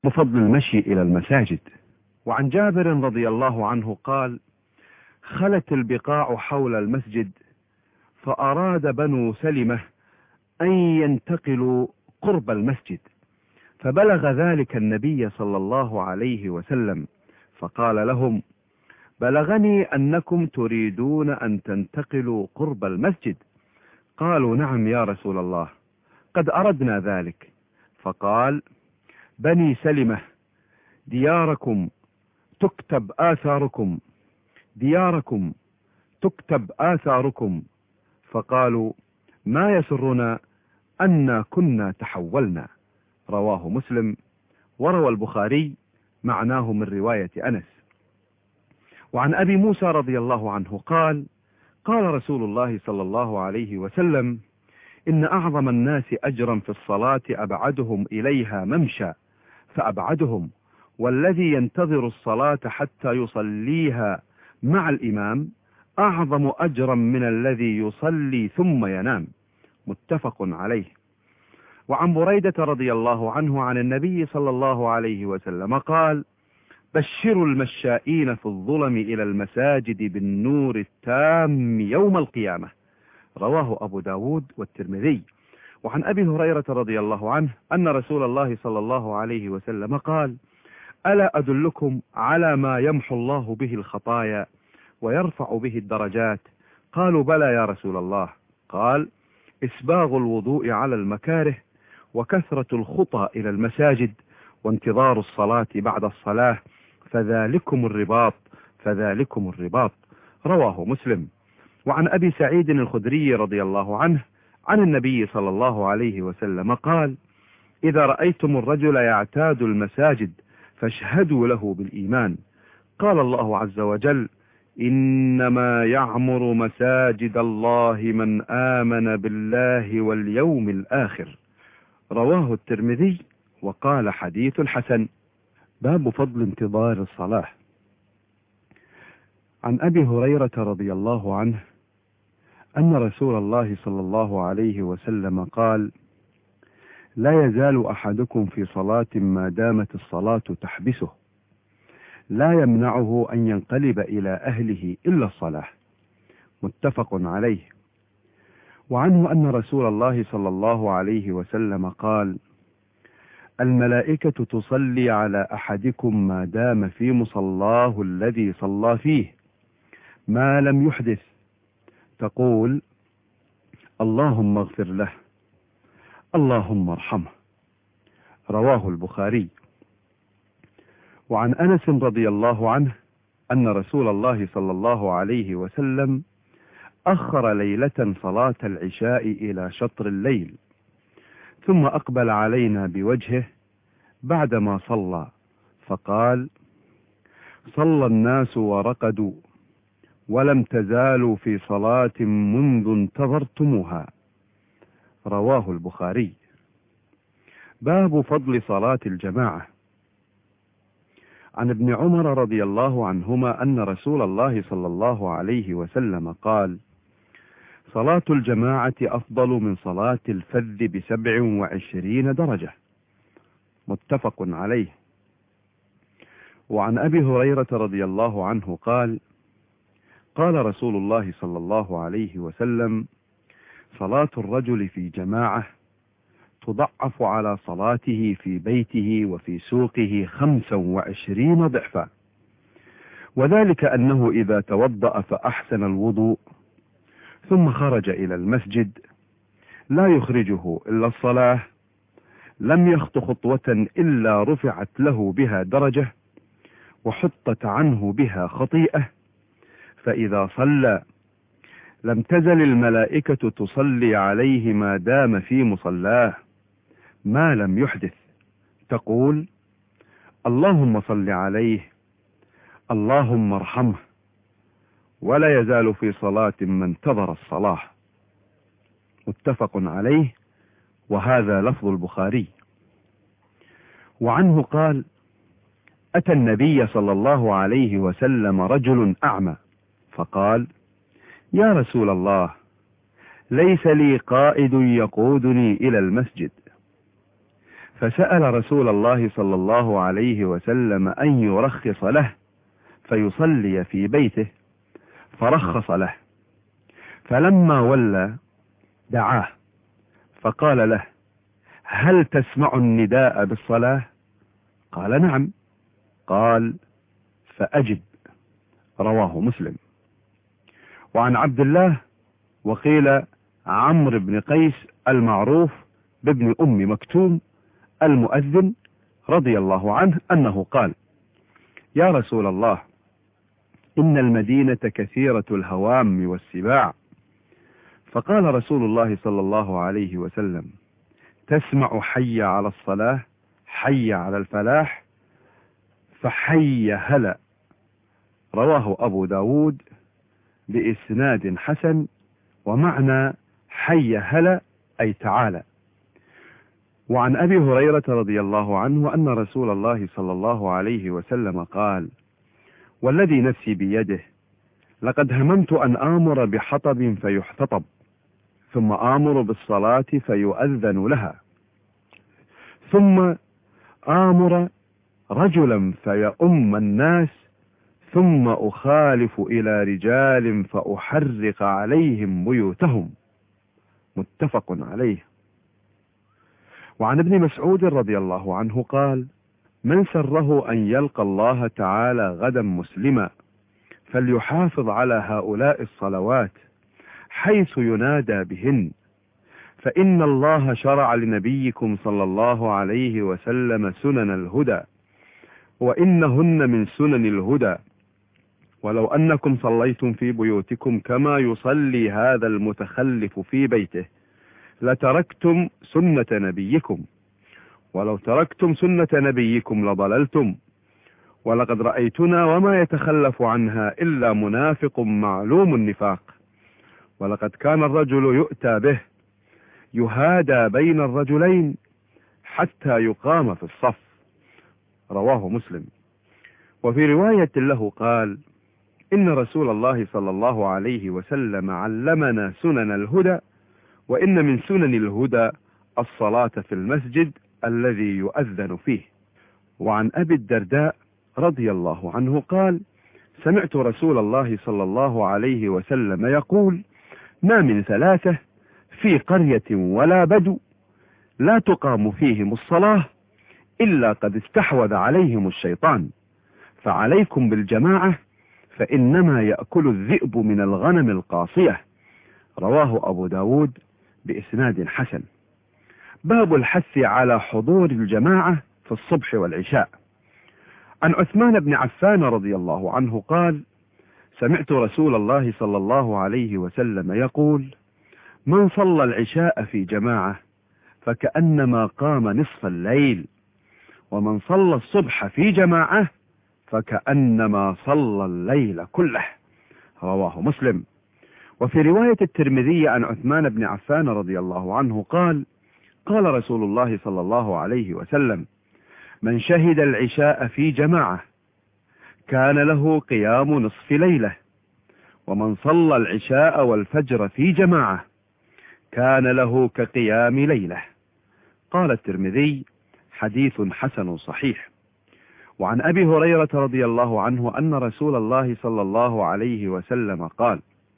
بفضل المشي إلى المساجد. وعن جابر رضي الله عنه قال: خلت البقاع حول المسجد، فأراد بنو سلمة أن ينتقلوا قرب المسجد، فبلغ ذلك النبي صلى الله عليه وسلم، فقال لهم: بلغني أنكم تريدون أن تنتقلوا قرب المسجد. قالوا: نعم يا رسول الله، قد أردنا ذلك. فقال: بني سلمة، دياركم تكتب آثاركم، دياركم تكتب آثاركم. فقالوا: ما يسرنا أن كنا تحولنا. رواه مسلم. وروى البخاري معناه من رواية أنس. وعن أبي موسى رضي الله عنه قال: قال رسول الله صلى الله عليه وسلم: إن أعظم الناس أجرا في الصلاة أبعدهم إليها ممشى فأبعدهم، والذي ينتظر الصلاة حتى يصليها مع الإمام أعظم أجرا من الذي يصلي ثم ينام. متفق عليه. وعن بريدة رضي الله عنه عن النبي صلى الله عليه وسلم قال: بشروا المشائين في الظلم إلى المساجد بالنور التام يوم القيامة. رواه أبو داود والترمذي. وعن أبي هريرة رضي الله عنه أن رسول الله صلى الله عليه وسلم قال: ألا أدلكم على ما يمحو الله به الخطايا ويرفع به الدرجات؟ قالوا: بلى يا رسول الله. قال: إسباغ الوضوء على المكاره، وكثرة الخطى إلى المساجد، وانتظار الصلاة بعد الصلاة، فذلكم الرباط، فذلكم الرباط. رواه مسلم. وعن أبي سعيد الخدري رضي الله عنه عن النبي صلى الله عليه وسلم قال: إذا رأيتم الرجل يعتاد المساجد فاشهدوا له بالإيمان. قال الله عز وجل: إنما يعمر مساجد الله من آمن بالله واليوم الآخر. رواه الترمذي وقال: حديث حسن. باب فضل انتظار الصلاة. عن أبي هريرة رضي الله عنه أن رسول الله صلى الله عليه وسلم قال: لا يزال أحدكم في صلاة ما دامت الصلاة تحبسه، لا يمنعه أن ينقلب إلى أهله إلا الصلاة. متفق عليه. وعنه أن رسول الله صلى الله عليه وسلم قال: الملائكة تصلي على أحدكم ما دام في مصلاه الذي صلى فيه ما لم يحدث، تقول: اللهم اغفر له، اللهم ارحمه. رواه البخاري. وعن أنس رضي الله عنه أن رسول الله صلى الله عليه وسلم أخر ليلة صلاة العشاء إلى شطر الليل، ثم أقبل علينا بوجهه بعدما صلى، فقال: صلى الناس ورقدوا، ولم تزالوا في صلاة منذ انتظرتموها. رواه البخاري. باب فضل صلاة الجماعة. عن ابن عمر رضي الله عنهما أن رسول الله صلى الله عليه وسلم قال: صلاة الجماعة أفضل من صلاة الفذ ب27 درجة. متفق عليه. وعن أبي هريرة رضي الله عنه قال: قال رسول الله صلى الله عليه وسلم: صلاة الرجل في جماعة تضعف على صلاته في بيته وفي سوقه 25 ضعفا، وذلك أنه إذا توضأ فأحسن الوضوء ثم خرج إلى المسجد لا يخرجه إلا الصلاة، لم يخط خطوة إلا رفعت له بها درجة وحطت عنه بها خطيئة، فإذا صلى لم تزل الملائكة تصلي عليه ما دام في مصلاه ما لم يحدث، تقول: اللهم صل عليه، اللهم ارحمه، ولا يزال في صلاة ما انتظر الصلاة. متفق عليه، وهذا لفظ البخاري. وعنه قال: أتى النبي صلى الله عليه وسلم رجل أعمى فقال: يا رسول الله، ليس لي قائد يقودني إلى المسجد، فسأل رسول الله صلى الله عليه وسلم أن يرخص له فيصلي في بيته، فرخص له. فلما ولى دعاه فقال له: هل تسمع النداء بالصلاة؟ قال: نعم. قال: فأجب. رواه مسلم. وعن عبد الله وقيل عمرو بن قيس المعروف بابن أم مكتوم المؤذن رضي الله عنه أنه قال: يا رسول الله، إن المدينة كثيرة الهوام والسباع. فقال رسول الله صلى الله عليه وسلم: تسمع حي على الصلاة، حي على الفلاح، فحي هلا. رواه أبو داود بإسناد حسن، ومعنى حي هلا أي تعالى. وعن أبي هريرة رضي الله عنه أن رسول الله صلى الله عليه وسلم قال: والذي نفسي بيده، لقد هممت أن آمر بحطب فيحتطب، ثم آمر بالصلاة فيؤذن لها، ثم آمر رجلا فيؤم الناس، ثم أخالف إلى رجال فأحرق عليهم بيوتهم. متفق عليه. وعن ابن مسعود رضي الله عنه قال: من سره أن يلقى الله تعالى غدا مسلما فليحافظ على هؤلاء الصلوات حيث ينادى بهن، فإن الله شرع لنبيكم صلى الله عليه وسلم سنن الهدى، وإنهن من سنن الهدى، ولو أنكم صليتم في بيوتكم كما يصلي هذا المتخلف في بيته لتركتم سنة نبيكم، ولو تركتم سنة نبيكم لضللتم، ولقد رأيتنا وما يتخلف عنها إلا منافق معلوم النفاق، ولقد كان الرجل يؤتى به يهادى بين الرجلين حتى يقام في الصف. رواه مسلم. وفي رواية له قال: إن رسول الله صلى الله عليه وسلم علمنا سنن الهدى، وإن من سنن الهدى الصلاة في المسجد الذي يؤذن فيه. وعن أبي الدرداء رضي الله عنه قال: سمعت رسول الله صلى الله عليه وسلم يقول: ما من ثلاثة في قرية ولا بدو لا تقام فيهم الصلاة إلا قد استحوذ عليهم الشيطان، فعليكم بالجماعة فإنما يأكل الذئب من الغنم القاصية. رواه أبو داود بإسناد حسن. باب الحث على حضور الجماعة في الصبح والعشاء. عن عثمان بن عفان رضي الله عنه قال: سمعت رسول الله صلى الله عليه وسلم يقول: من صلى العشاء في جماعة فكأنما قام نصف الليل، ومن صلى الصبح في جماعة فكأنما صلى الليل كله. رواه مسلم. وفي رواية الترمذي عن عثمان بن عفان رضي الله عنه قال: قال رسول الله صلى الله عليه وسلم: من شهد العشاء في جماعة كان له قيام نصف ليلة، ومن صلى العشاء والفجر في جماعة كان له كقيام ليلة. قال الترمذي: حديث حسن صحيح. وعن أبي هريرة رضي الله عنه أن رسول الله صلى الله عليه وسلم قال: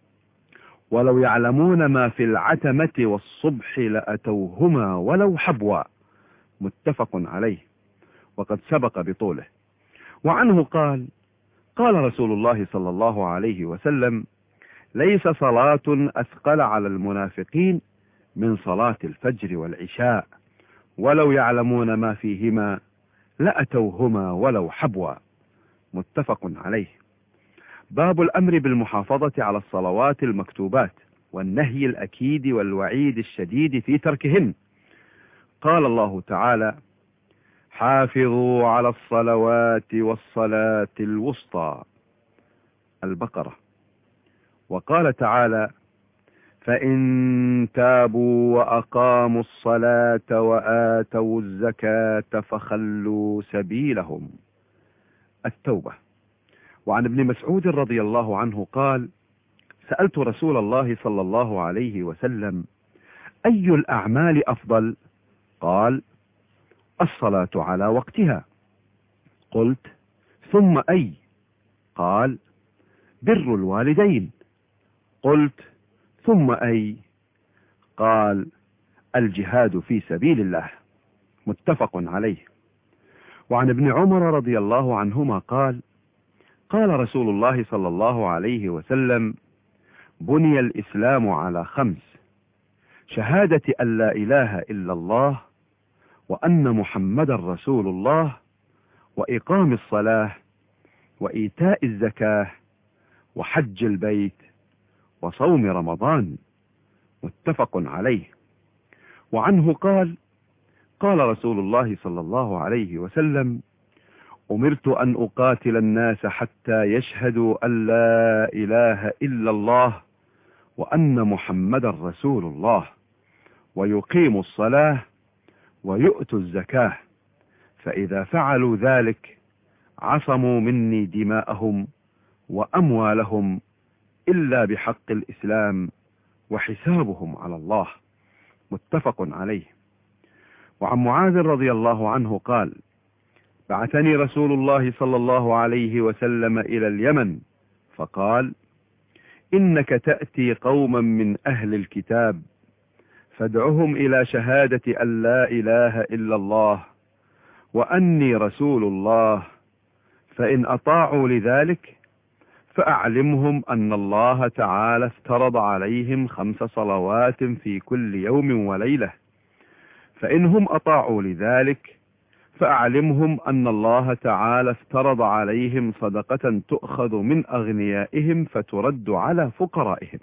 ولو يعلمون ما في العتمة والصبح لأتوهما ولو حبوا. متفق عليه، وقد سبق بطوله. وعنه قال: قال رسول الله صلى الله عليه وسلم: ليس صلاة أثقل على المنافقين من صلاة الفجر والعشاء، ولو يعلمون ما فيهما لأتوهما ولو حبوا. متفق عليه. باب الأمر بالمحافظة على الصلوات المكتوبات، والنهي الأكيد والوعيد الشديد في تركهن. قال الله تعالى: حافظوا على الصلوات والصلاة الوسطى. البقرة. وقال تعالى: فإن تابوا وأقاموا الصلاة وآتوا الزكاة فخلوا سبيلهم. التوبة. وعن ابن مسعود رضي الله عنه قال: سألت رسول الله صلى الله عليه وسلم: أي الأعمال أفضل؟ قال: الصلاة على وقتها. قلت: ثم أي؟ قال: بر الوالدين. قلت: ثم أي؟ قال: الجهاد في سبيل الله. متفق عليه. وعن ابن عمر رضي الله عنهما قال: قال رسول الله صلى الله عليه وسلم: بني الإسلام على 5: شهادة أن لا إله إلا الله، وأن محمدا رسول الله، وإقام الصلاة، وإيتاء الزكاة، وحج البيت، وصوم رمضان. متفق عليه. وعنه قال: قال رسول الله صلى الله عليه وسلم: أمرت أن أقاتل الناس حتى يشهدوا أن لا إله إلا الله وأن محمدا رسول الله، ويقيموا الصلاة، ويؤتوا الزكاة، فإذا فعلوا ذلك عصموا مني دماءهم وأموالهم إلا بحق الإسلام، وحسابهم على الله. متفق عليه. وعن معاذ رضي الله عنه قال: بعثني رسول الله صلى الله عليه وسلم إلى اليمن، فقال: إنك تأتي قوما من أهل الكتاب، فادعهم إلى شهادة أن لا إله إلا الله وأني رسول الله، فإن أطاعوا لذلك فأعلمهم أن الله تعالى افترض عليهم 5 صلوات في كل يوم وليلة، فإنهم أطاعوا لذلك فأعلمهم أن الله تعالى افترض عليهم صدقة تؤخذ من أغنيائهم فترد على فقرائهم،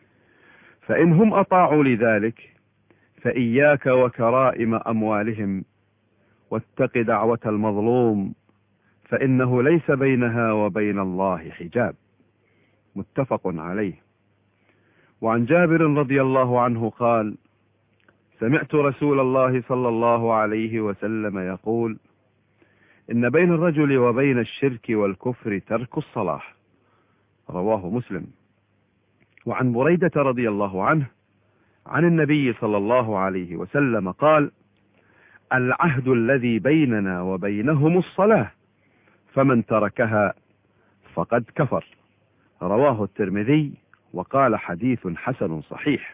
فإنهم أطاعوا لذلك فإياك وكرائم أموالهم، واتق دعوة المظلوم، فإنه ليس بينها وبين الله حجاب. متفق عليه. وعن جابر رضي الله عنه قال: سمعت رسول الله صلى الله عليه وسلم يقول: إن بين الرجل وبين الشرك والكفر ترك الصلاة. رواه مسلم. وعن بريدة رضي الله عنه عن النبي صلى الله عليه وسلم قال: العهد الذي بيننا وبينهم الصلاة، فمن تركها فقد كفر. رواه الترمذي وقال: حديث حسن صحيح.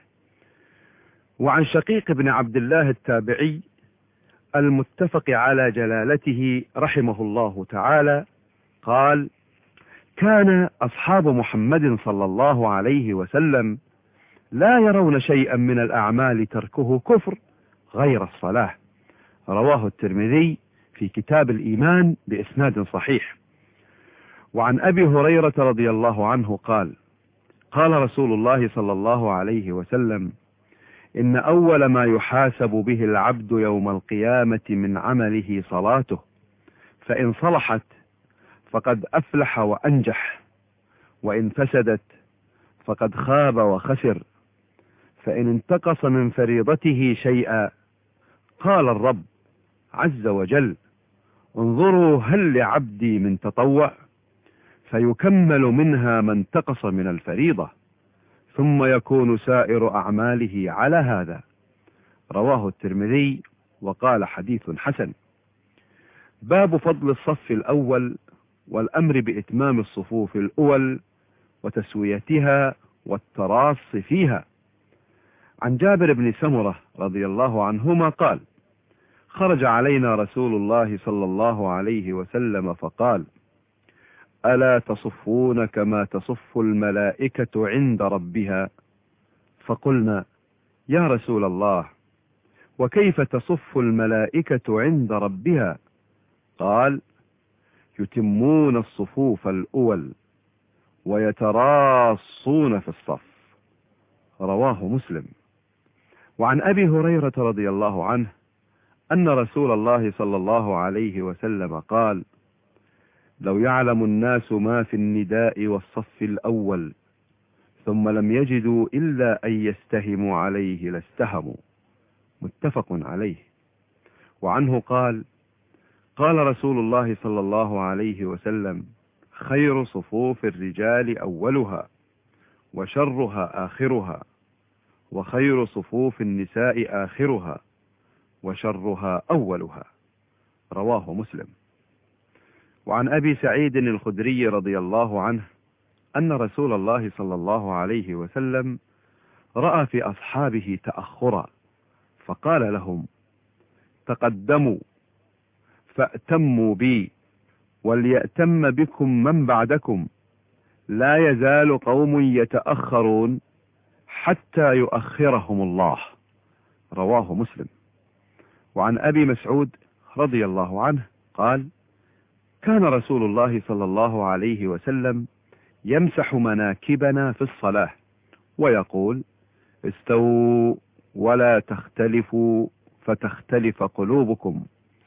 وعن شقيق بن عبد الله التابعي المتفق على جلالته رحمه الله تعالى قال: كان أصحاب محمد صلى الله عليه وسلم لا يرون شيئا من الأعمال تركه كفر غير الصلاة. رواه الترمذي في كتاب الإيمان بإسناد صحيح. وعن أبي هريرة رضي الله عنه قال: قال رسول الله صلى الله عليه وسلم: إن أول ما يحاسب به العبد يوم القيامة من عمله صلاته، فإن صلحت فقد أفلح وأنجح، وإن فسدت فقد خاب وخسر. فإن انتقص من فريضته شيئا قال الرب عز وجل: انظروا هل لعبدي من تطوع، فيكمل منها ما انتقص من الفريضة، ثم يكون سائر أعماله على هذا. رواه الترمذي وقال: حديث حسن. باب فضل الصف الأول والأمر بإتمام الصفوف الأول وتسويتها والتراص فيها. عن جابر بن سمرة رضي الله عنهما قال: خرج علينا رسول الله صلى الله عليه وسلم فقال: ألا تصفون كما تصف الملائكة عند ربها؟ فقلنا: يا رسول الله، وكيف تصف الملائكة عند ربها؟ قال: يتمون الصفوف الأول ويتراصون في الصف. رواه مسلم. وعن أبي هريرة رضي الله عنه أن رسول الله صلى الله عليه وسلم قال: لو يعلم الناس ما في النداء والصف الأول ثم لم يجدوا إلا أن يستهموا عليه لاستهموا. متفق عليه. وعنه قال: قال رسول الله صلى الله عليه وسلم: خير صفوف الرجال أولها، وشرها آخرها، وخير صفوف النساء آخرها، وشرها أولها. رواه مسلم. وعن أبي سعيد الخدري رضي الله عنه أن رسول الله صلى الله عليه وسلم رأى في أصحابه تأخرا فقال لهم: تقدموا فأتموا بي وليأتم بكم من بعدكم، لا يزال قوم يتأخرون حتى يؤخرهم الله. رواه مسلم. وعن أبي مسعود رضي الله عنه قال: كان رسول الله صلى الله عليه وسلم يمسح مناكبنا في الصلاة ويقول: استووا ولا تختلفوا فتختلف قلوبكم،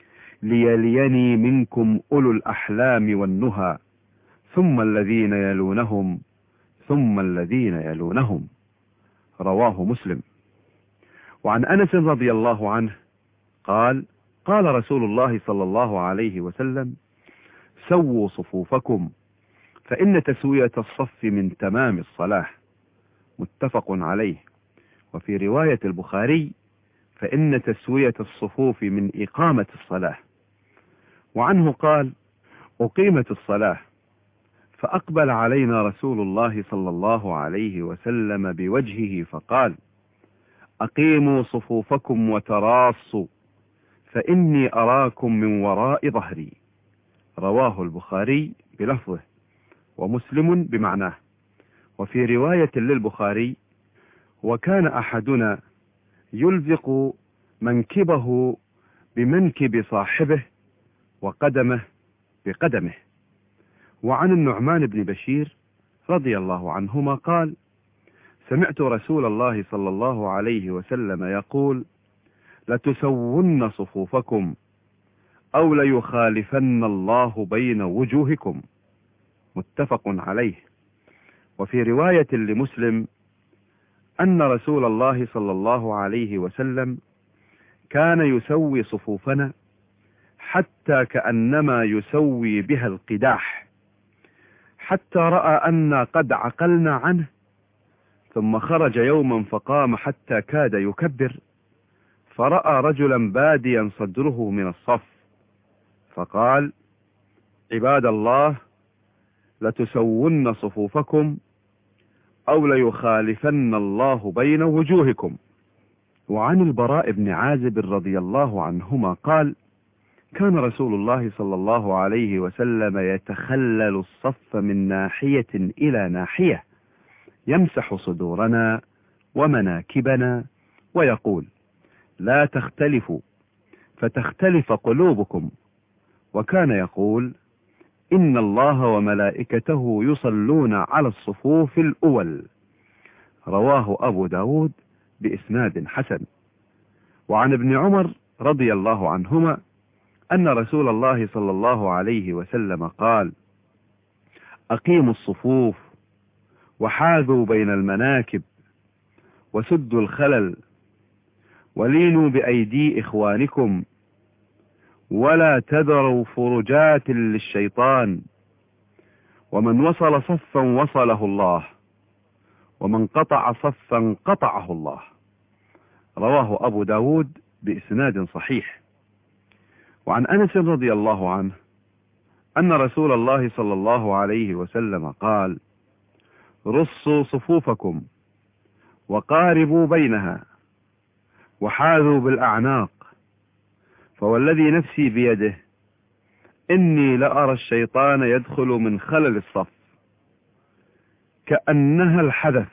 ليليني منكم أولو الأحلام والنهى، ثم الذين يلونهم ثم الذين يلونهم. رواه مسلم. وعن أنس رضي الله عنه قال: قال رسول الله صلى الله عليه وسلم: سووا صفوفكم فإن تسوية الصف من تمام الصلاة. متفق عليه. وفي رواية البخاري: فإن تسوية الصفوف من إقامة الصلاة. وعنه قال: أقيمت الصلاة فأقبل علينا رسول الله صلى الله عليه وسلم بوجهه فقال: أقيموا صفوفكم وتراصوا فإني أراكم من وراء ظهري. رواه البخاري بلفظه ومسلم بمعناه. وفي رواية للبخاري: وكان أحدنا يلزق منكبه بمنكب صاحبه وقدمه بقدمه. وعن النعمان بن بشير رضي الله عنهما قال: سمعت رسول الله صلى الله عليه وسلم يقول: لتسون صفوفكم أو ليخالفن الله بين وجوهكم. متفق عليه. وفي رواية لمسلم أن رسول الله صلى الله عليه وسلم كان يسوي صفوفنا حتى كأنما يسوي بها القداح، حتى رأى أن قد عقلنا عنه، ثم خرج يوما فقام حتى كاد يكبر، فرأى رجلا باديا صدره من الصف، فقال: عباد الله، لتسون صفوفكم أو ليخالفن الله بين وجوهكم. وعن البراء بن عازب رضي الله عنهما قال: كان رسول الله صلى الله عليه وسلم يتخلل الصف من ناحية إلى ناحية، يمسح صدورنا ومناكبنا ويقول: لا تختلفوا فتختلف قلوبكم. وكان يقول: إن الله وملائكته يصلون على الصفوف الأول. رواه أبو داود بإسناد حسن. وعن ابن عمر رضي الله عنهما أن رسول الله صلى الله عليه وسلم قال: أقيموا الصفوف وحاذوا بين المناكب وسدوا الخلل ولينوا بأيدي إخوانكم ولا تذروا فرجات للشيطان، ومن وصل صفا وصله الله، ومن قطع صفا قطعه الله. رواه أبو داود بإسناد صحيح. وعن أنس رضي الله عنه أن رسول الله صلى الله عليه وسلم قال: رصوا صفوفكم وقاربوا بينها وحاذوا بالأعناق، فوالذي نفسي بيده إني لأرى الشيطان يدخل من خلل الصف كأنها الحدث.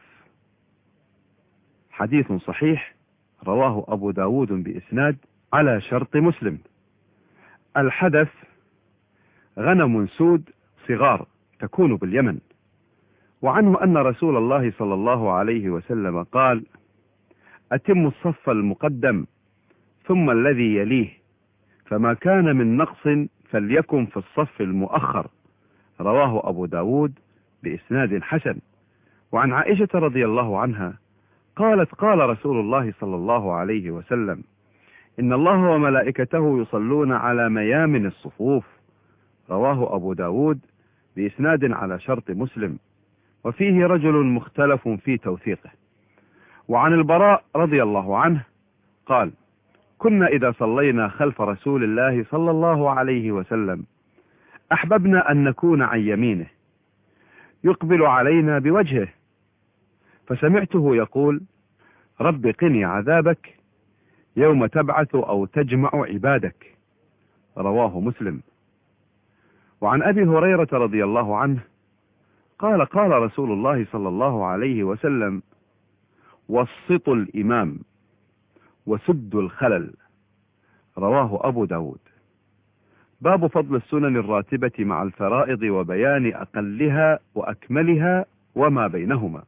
حديث صحيح رواه أبو داود بإسناد على شرط مسلم. الحدث غنم سود صغار تكون باليمن. وعنه أن رسول الله صلى الله عليه وسلم قال: أتم الصف المقدم ثم الذي يليه، فما كان من نقص فليكن في الصف المؤخر. رواه أبو داود بإسناد حسن. وعن عائشة رضي الله عنها قالت: قال رسول الله صلى الله عليه وسلم: إن الله وملائكته يصلون على ميامن الصفوف. رواه أبو داود بإسناد على شرط مسلم، وفيه رجل مختلف في توثيقه. وعن البراء رضي الله عنه قال: كنا إذا صلينا خلف رسول الله صلى الله عليه وسلم أحببنا أن نكون عن يمينه يقبل علينا بوجهه، فسمعته يقول: رب قني عذابك يوم تبعث أو تجمع عبادك. رواه مسلم. وعن أبي هريرة رضي الله عنه قال: قال رسول الله صلى الله عليه وسلم: وسطوا الإمام وسدوا الخلل. رواه أبو داود. باب فضل السنن الراتبة مع الفرائض وبيان أقلها وأكملها وما بينهما.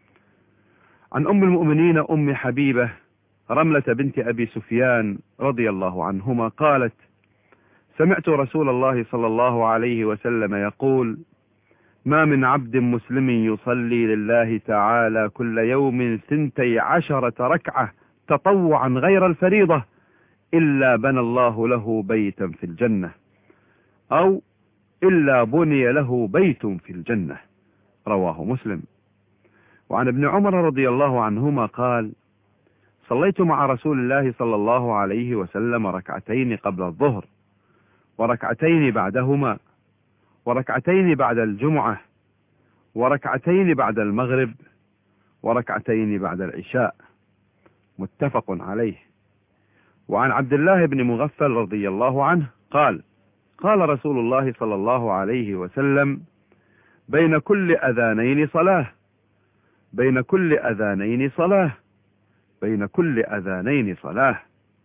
عن أم المؤمنين أم حبيبة رملة بنت أبي سفيان رضي الله عنهما قالت: سمعت رسول الله صلى الله عليه وسلم يقول: ما من عبد مسلم يصلي لله تعالى كل يوم 12 ركعة تطوعا غير الفريضة إلا بنى الله له بيتا في الجنة، أو إلا بني له بيت في الجنة. رواه مسلم. وعن ابن عمر رضي الله عنهما قال: صليت مع رسول الله صلى الله عليه وسلم ركعتين قبل الظهر، وركعتين بعدهما، وركعتين بعد الجمعة، وركعتين بعد المغرب، وركعتين بعد العشاء. متفق عليه. وعن عبد الله بن مغفل رضي الله عنه قال: قال رسول الله صلى الله عليه وسلم: بين كل أذانين صلاة، بين كل أذانين صلاة، بين كل أذانين صلاة.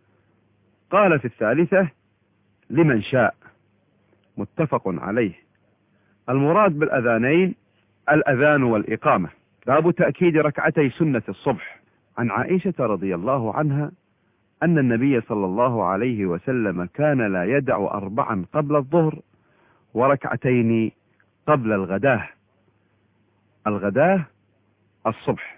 قال في الثالثة: لمن شاء. متفق عليه. المراد بالأذانين الأذان والإقامة. باب تأكيد ركعتي سنة الصبح. عن عائشة رضي الله عنها أن النبي صلى الله عليه وسلم كان لا يدع 4 قبل الظهر وركعتين قبل الغداة. الغداة الصبح.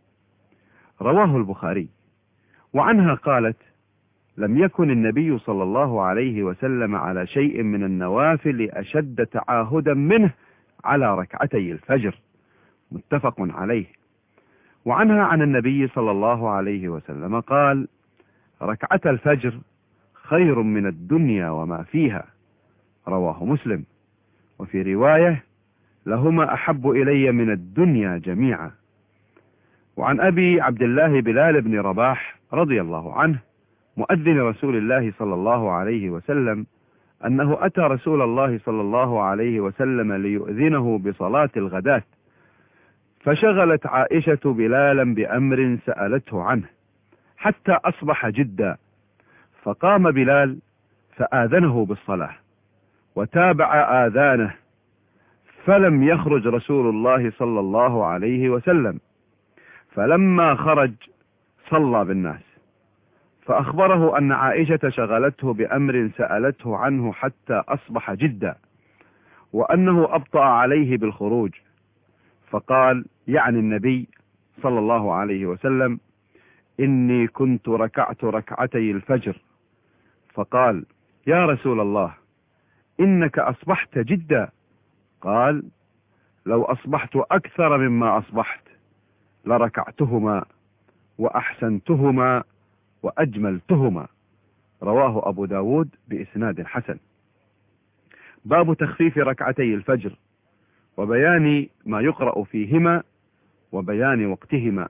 رواه البخاري. وعنها قالت: لم يكن النبي صلى الله عليه وسلم على شيء من النوافل أشد تعاهدا منه على ركعتي الفجر. متفق عليه. وعنها عن النبي صلى الله عليه وسلم قال: ركعة الفجر خير من الدنيا وما فيها. رواه مسلم. وفي رواية: لهما أحب إلي من الدنيا جميعا. وعن أبي عبد الله بلال بن رباح رضي الله عنه مؤذن رسول الله صلى الله عليه وسلم أنه أتى رسول الله صلى الله عليه وسلم ليؤذنه بصلاة الغداة، فشغلت عائشة بلالا بأمر سألته عنه حتى أصبح جدا، فقام بلال فآذنه بالصلاة وتابع آذانه، فلم يخرج رسول الله صلى الله عليه وسلم، فلما خرج صلى بالناس، فأخبره أن عائشة شغلته بأمر سألته عنه حتى أصبح جدا، وأنه أبطأ عليه بالخروج، فقال يعني النبي صلى الله عليه وسلم: إني كنت ركعت ركعتي الفجر. فقال: يا رسول الله إنك أصبحت جدا. قال: لو أصبحت أكثر مما أصبحت لركعتهما وأحسنتهما وأجملتهما. رواه أبو داود بإسناد حسن. باب تخفيف ركعتي الفجر وبيان ما يقرأ فيهما وبيان وقتهما.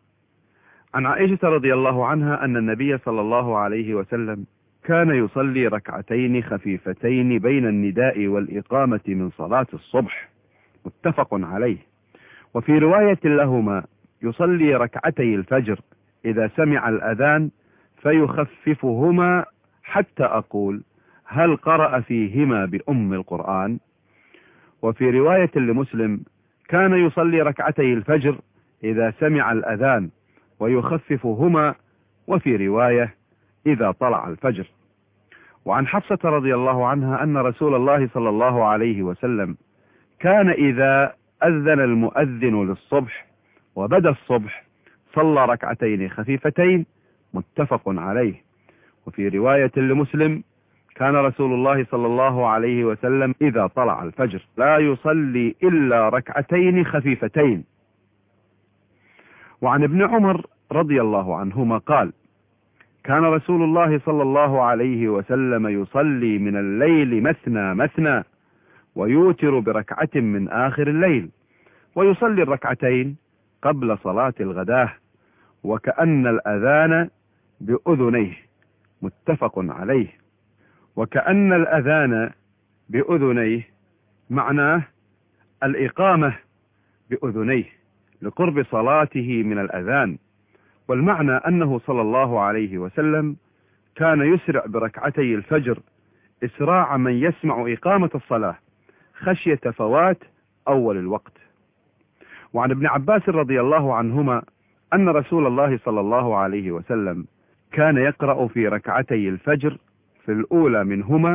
عن عائشة رضي الله عنها أن النبي صلى الله عليه وسلم كان يصلي ركعتين خفيفتين بين النداء والإقامة من صلاة الصبح. متفق عليه. وفي رواية لهما: يصلي ركعتي الفجر إذا سمع الأذان فيخففهما حتى أقول: هل قرأ فيهما بأم القرآن؟ وفي رواية لمسلم: كان يصلي ركعتي الفجر إذا سمع الأذان ويخففهما، وفي رواية: إذا طلع الفجر. وعن حفصة رضي الله عنها أن رسول الله صلى الله عليه وسلم كان إذا أذن المؤذن للصبح وبدا الصبح صلى ركعتين خفيفتين. متفق عليه. وفي رواية لمسلم: كان رسول الله صلى الله عليه وسلم إذا طلع الفجر لا يصلي إلا ركعتين خفيفتين. وعن ابن عمر رضي الله عنهما قال: كان رسول الله صلى الله عليه وسلم يصلي من الليل مثنى مثنى، ويوتر بركعة من آخر الليل، ويصلي الركعتين قبل صلاة الغداة، وكأن الأذان بأذنيه، متفق عليه. وكأن الأذان بأذنيه معناه الإقامة بأذنيه لقرب صلاته من الأذان، والمعنى أنه صلى الله عليه وسلم كان يسرع بركعتي الفجر إسراع من يسمع إقامة الصلاة خشية فوات أول الوقت. وعن ابن عباس رضي الله عنهما أن رسول الله صلى الله عليه وسلم كان يقرأ في ركعتي الفجر في الأولى منهما: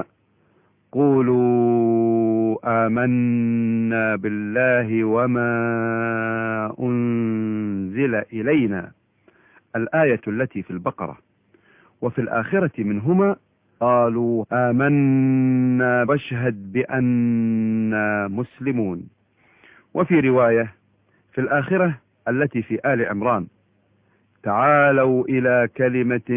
قولوا آمنا بالله وما أنزل إلينا، الآية التي في البقرة. وفي الآخرة منهما: قالوا آمنا واشهد بأننا مسلمون. وفي رواية في الآخرة التي في آل عمران: تعالوا إلى كلمة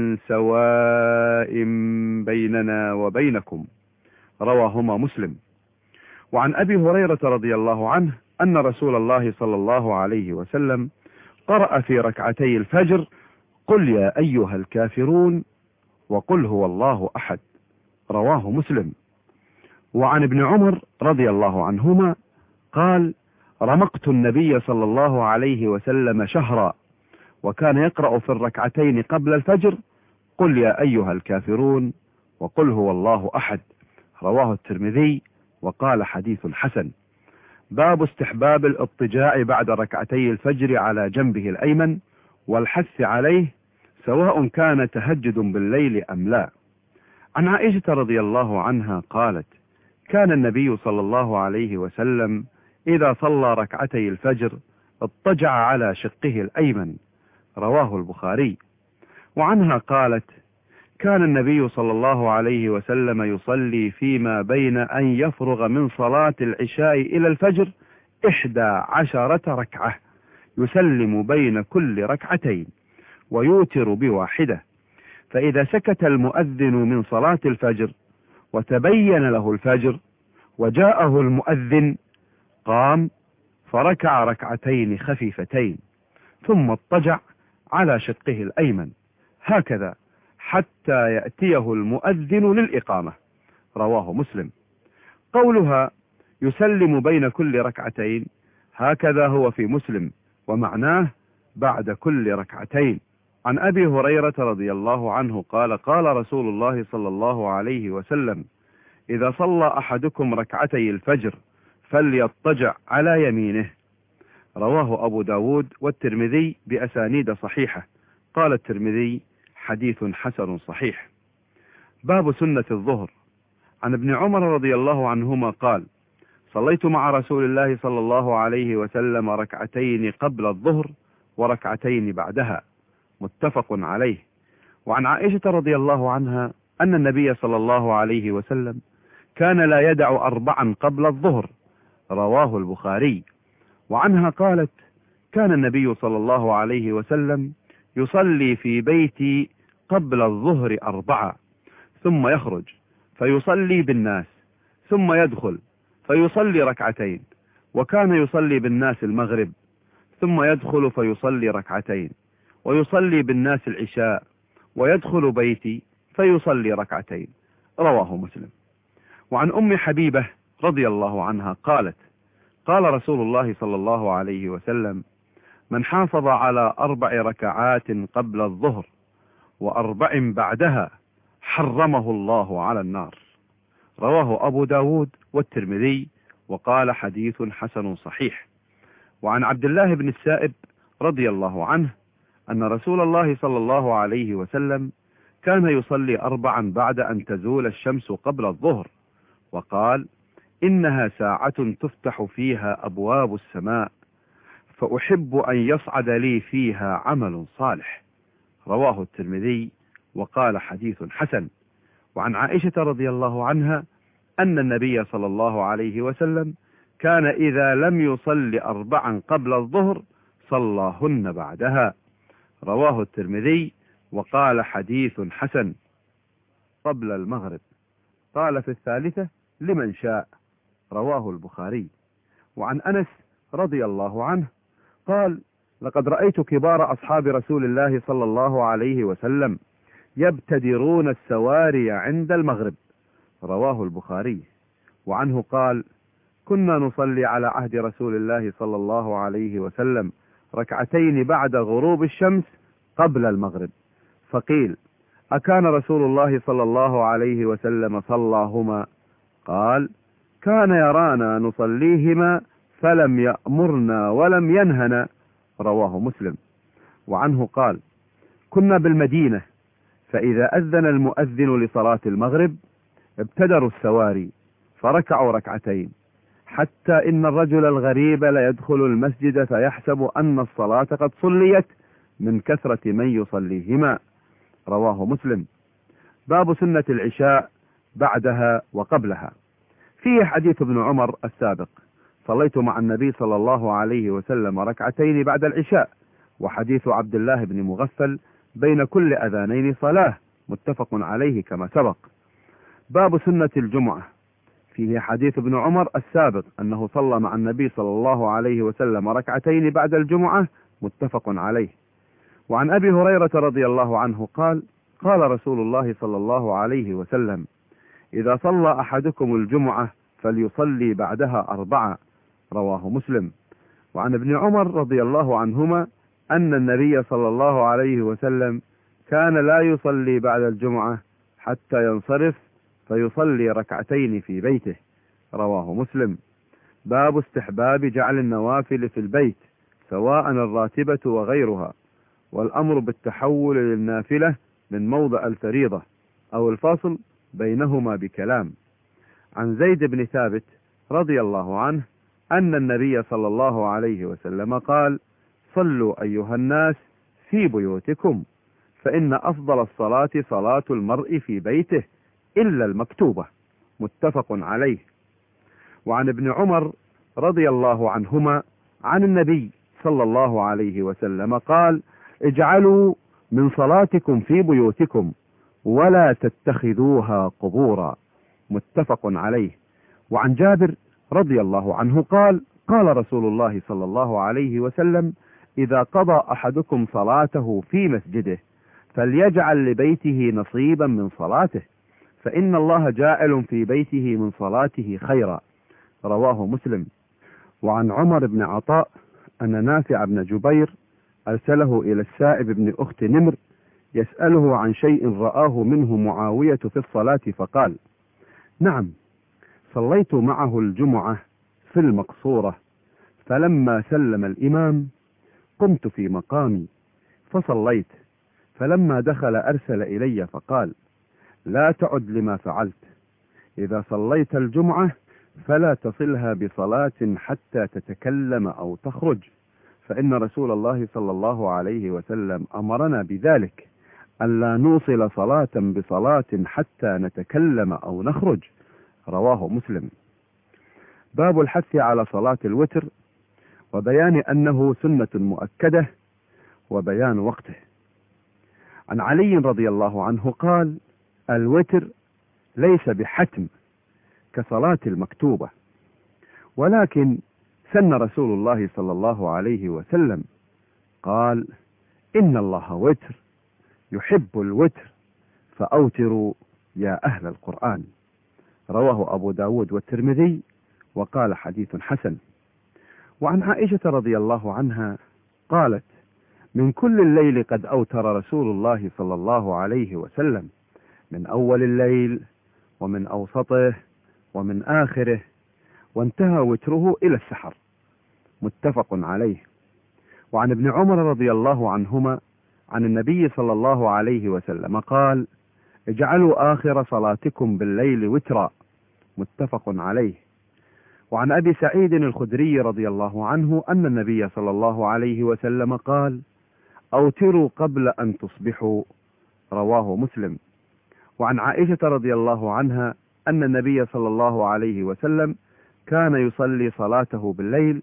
سواء بيننا وبينكم، رواهما مسلم. وعن أبي هريرة رضي الله عنه أن رسول الله صلى الله عليه وسلم قرأ في ركعتي الفجر: قل يا أيها الكافرون، وقل هو الله أحد، رواه مسلم. وعن ابن عمر رضي الله عنهما قال: رمقت النبي صلى الله عليه وسلم شهرا، وكان يقرأ في الركعتين قبل الفجر: قل يا أيها الكافرون، وقل هو الله أحد، رواه الترمذي وقال حديث حسن. باب استحباب الاضطجاع بعد ركعتي الفجر على جنبه الأيمن والحث عليه سواء كان تهجد بالليل أم لا. عن عائشة رضي الله عنها قالت: كان النبي صلى الله عليه وسلم إذا صلى ركعتي الفجر اضطجع على شقه الأيمن، رواه البخاري. وعنها قالت: كان النبي صلى الله عليه وسلم يصلي فيما بين أن يفرغ من صلاة العشاء إلى الفجر 11 ركعة، يسلم بين كل ركعتين ويوتر بواحدة، فإذا سكت المؤذن من صلاة الفجر وتبين له الفجر وجاءه المؤذن قام فركع ركعتين خفيفتين، ثم اضطجع على شقه الأيمن هكذا حتى يأتيه المؤذن للإقامة، رواه مسلم. قولها يسلم بين كل ركعتين هكذا هو في مسلم، ومعناه بعد كل ركعتين. عن أبي هريرة رضي الله عنه قال: قال رسول الله صلى الله عليه وسلم: إذا صلى أحدكم ركعتي الفجر فليضطجع على يمينه، رواه أبو داود والترمذي بأسانيد صحيحة. قال الترمذي: حديث حسن صحيح. باب سنة الظهر. عن ابن عمر رضي الله عنهما قال: صليت مع رسول الله صلى الله عليه وسلم ركعتين قبل الظهر وركعتين بعدها، متفق عليه. وعن عائشة رضي الله عنها أن النبي صلى الله عليه وسلم كان لا يدع 4 قبل الظهر، رواه البخاري. وعنها قالت: كان النبي صلى الله عليه وسلم يصلي في بيتي قبل الظهر 4، ثم يخرج فيصلي بالناس، ثم يدخل فيصلي ركعتين، وكان يصلي بالناس المغرب، ثم يدخل فيصلي ركعتين، ويصلي بالناس العشاء، ويدخل بيتي فيصلي ركعتين، رواه مسلم. وعن أم حبيبة رضي الله عنها قالت: قال رسول الله صلى الله عليه وسلم: من حافظ على 4 ركعات قبل الظهر و4 بعدها حرمه الله على النار، رواه أبو داود والترمذي وقال حديث حسن صحيح. وعن عبد الله بن السائب رضي الله عنه أن رسول الله صلى الله عليه وسلم كان يصلي 4 بعد أن تزول الشمس قبل الظهر، وقال: إنها ساعة تفتح فيها أبواب السماء، فأحب أن يصعد لي فيها عمل صالح، رواه الترمذي وقال حديث حسن. وعن عائشة رضي الله عنها أن النبي صلى الله عليه وسلم كان إذا لم يصل 4 قبل الظهر صلاهن بعدها، رواه الترمذي وقال حديث حسن قبل المغرب. قال في الثالثة لمن شاء. رواه البخاري. وعن أنس رضي الله عنه قال لقد رأيت كبار أصحاب رسول الله صلى الله عليه وسلم يبتدرون السواري عند المغرب. رواه البخاري. وعنه قال كنا نصلي على عهد رسول الله صلى الله عليه وسلم ركعتين بعد غروب الشمس قبل المغرب، فقيل أكان رسول الله صلى الله عليه وسلم صلاهما؟ قال كان يرانا نصليهما فلم يأمرنا ولم ينهنا. رواه مسلم. وعنه قال كنا بالمدينة فإذا أذن المؤذن لصلاة المغرب ابتدروا السواري فركعوا ركعتين، حتى إن الرجل الغريب ليدخل المسجد فيحسب أن الصلاة قد صليت من كثرة من يصليهما. رواه مسلم. باب سنة العشاء بعدها وقبلها. فيه حديث ابن عمر السابق صليت مع النبي صلى الله عليه وسلم ركعتين بعد العشاء، وحديث عبد الله بن مغفل بين كل أذانين صلاة، متفق عليه كما سبق. باب سنة الجمعة. فيه حديث ابن عمر السابق أنه صلى مع النبي صلى الله عليه وسلم ركعتين بعد الجمعة، متفق عليه. وعن أبي هريرة رضي الله عنه قال قال رسول الله صلى الله عليه وسلم إذا صلى أحدكم الجمعة فليصلي بعدها 4. رواه مسلم. وعن ابن عمر رضي الله عنهما أن النبي صلى الله عليه وسلم كان لا يصلي بعد الجمعة حتى ينصرف فيصلي ركعتين في بيته. رواه مسلم. باب استحباب جعل النوافل في البيت سواء الراتبة وغيرها، والأمر بالتحول للنافلة من موضع الفريضة أو الفاصل بينهما بكلام. عن زيد بن ثابت رضي الله عنه أن النبي صلى الله عليه وسلم قال صلوا أيها الناس في بيوتكم، فإن أفضل الصلاة صلاة المرء في بيته إلا المكتوبة، متفق عليه. وعن ابن عمر رضي الله عنهما عن النبي صلى الله عليه وسلم قال اجعلوا من صلاتكم في بيوتكم ولا تتخذوها قبورا، متفق عليه. وعن جابر رضي الله عنه قال قال رسول الله صلى الله عليه وسلم إذا قضى أحدكم صلاته في مسجده فليجعل لبيته نصيبا من صلاته، فإن الله جاعل في بيته من صلاته خيرا. رواه مسلم. وعن عمر بن عطاء أن نافع بن جبير أرسله إلى السائب بن أخت نمر يسأله عن شيء رآه منه معاوية في الصلاة، فقال نعم صليت معه الجمعة في المقصورة، فلما سلم الإمام قمت في مقامي فصليت، فلما دخل أرسل إلي فقال لا تعد لما فعلت، إذا صليت الجمعة فلا تصلها بصلاة حتى تتكلم أو تخرج، فإن رسول الله صلى الله عليه وسلم أمرنا بذلك، ألا نوصل صلاة بصلاة حتى نتكلم أو نخرج. رواه مسلم. باب الحث على صلاة الوتر وبيان أنه سنة مؤكدة وبيان وقته. عن علي رضي الله عنه قال الوتر ليس بحتم كصلاة المكتوبة، ولكن سن رسول الله صلى الله عليه وسلم قال إن الله وتر يحب الوتر فأوتروا يا أهل القرآن. رواه أبو داود والترمذي وقال حديث حسن. وعن عائشة رضي الله عنها قالت من كل الليل قد أوتر رسول الله صلى الله عليه وسلم، من أول الليل ومن أوسطه ومن آخره، وانتهى وتره إلى السحر، متفق عليه. وعن ابن عمر رضي الله عنهما عن النبي صلى الله عليه وسلم قال اجعلوا آخر صلاتكم بالليل وترا، متفق عليه. وعن أبي سعيد الخدري رضي الله عنه أن النبي صلى الله عليه وسلم قال أوتروا قبل أن تصبحوا، رواه مسلم. وعن عائشة رضي الله عنها أن النبي صلى الله عليه وسلم كان يصلي صلاته بالليل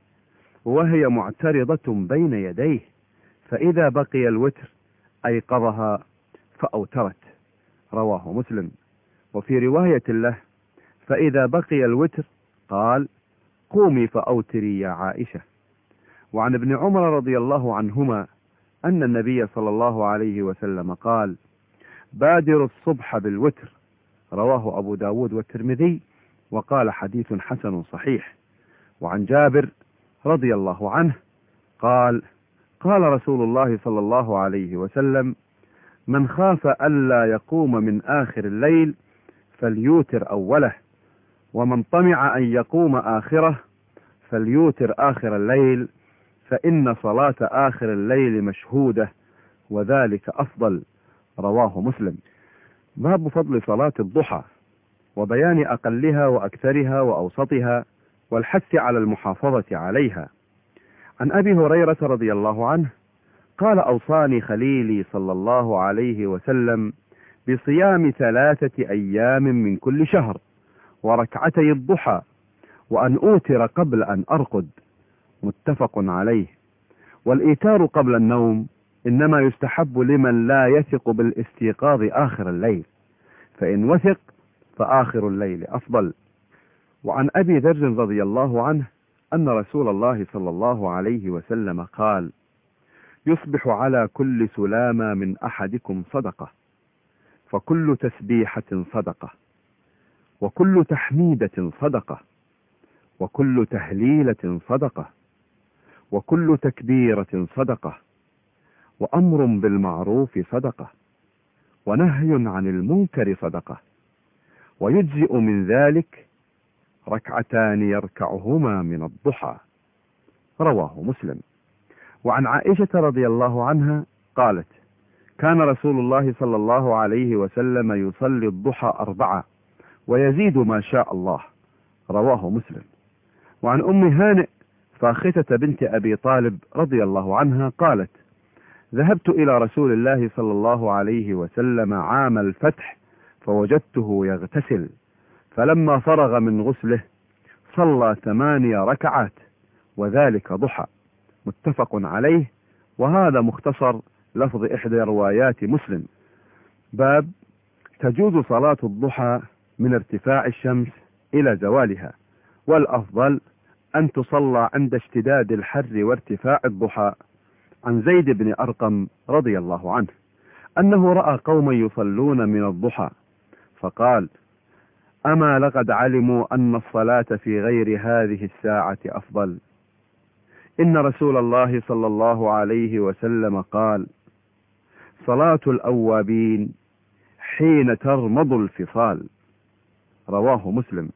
وهي معترضة بين يديه، فإذا بقي الوتر أيقظها فأوترت، رواه مسلم. وفي رواية له: فإذا بقي الوتر قال: قومي فأوتري يا عائشة. وعن ابن عمر رضي الله عنهما أن النبي صلى الله عليه وسلم قال: بادروا الصبح بالوتر، رواه أبو داود والترمذي، وقال: حديث حسن صحيح. وعن جابر رضي الله عنه قال: قال رسول الله صلى الله عليه وسلم: من خاف ألا يقوم من آخر الليل فليوتر أوله، ومن طمع أن يقوم آخره فليوتر آخر الليل، فإن صلاة آخر الليل مشهودة وذلك أفضل، رواه مسلم. باب فضل صلاة الضحى وبيان أقلها وأكثرها وأوسطها والحث على المحافظة عليها. عن أبي هريرة رضي الله عنه قال: أوصاني خليلي صلى الله عليه وسلم بصيام 3 أيام من كل شهر، وركعتي الضحى، وأن أوتر قبل أن أرقد، متفق عليه. والإيتار قبل النوم إنما يستحب لمن لا يثق بالاستيقاظ آخر الليل، فإن وثق فآخر الليل أفضل. وعن أبي ذر رضي الله عنه أن رسول الله صلى الله عليه وسلم قال: يصبح على كل سلامة من أحدكم صدقة، فكل تسبيحة صدقة، وكل تحميدة صدقة، وكل تهليلة صدقة، وكل تكبيرة صدقة، وأمر بالمعروف صدقة، ونهي عن المنكر صدقة، ويجزئ من ذلك 2 يركعهما من الضحى، رواه مسلم. وعن عائشة رضي الله عنها قالت: كان رسول الله صلى الله عليه وسلم يصلي الضحى 4 ويزيد ما شاء الله، رواه مسلم. وعن أم هانئ فاختة بنت أبي طالب رضي الله عنها قالت: ذهبت إلى رسول الله صلى الله عليه وسلم عام الفتح فوجدته يغتسل، فلما فرغ من غسله صلى 8 ركعات وذلك ضحى، متفق عليه. وهذا مختصر لفظ إحدى روايات مسلم. باب تجوز صلاة الضحى من ارتفاع الشمس إلى زوالها، والأفضل أن تصلى عند اشتداد الحر وارتفاع الضحى. عن زيد بن أرقم رضي الله عنه أنه رأى قوما يصلون من الضحى فقال: أما لقد علموا أن الصلاة في غير هذه الساعة أفضل. إن رسول الله صلى الله عليه وسلم قال: صلاة الأوابين حين ترمض الفصال، رواه مسلم.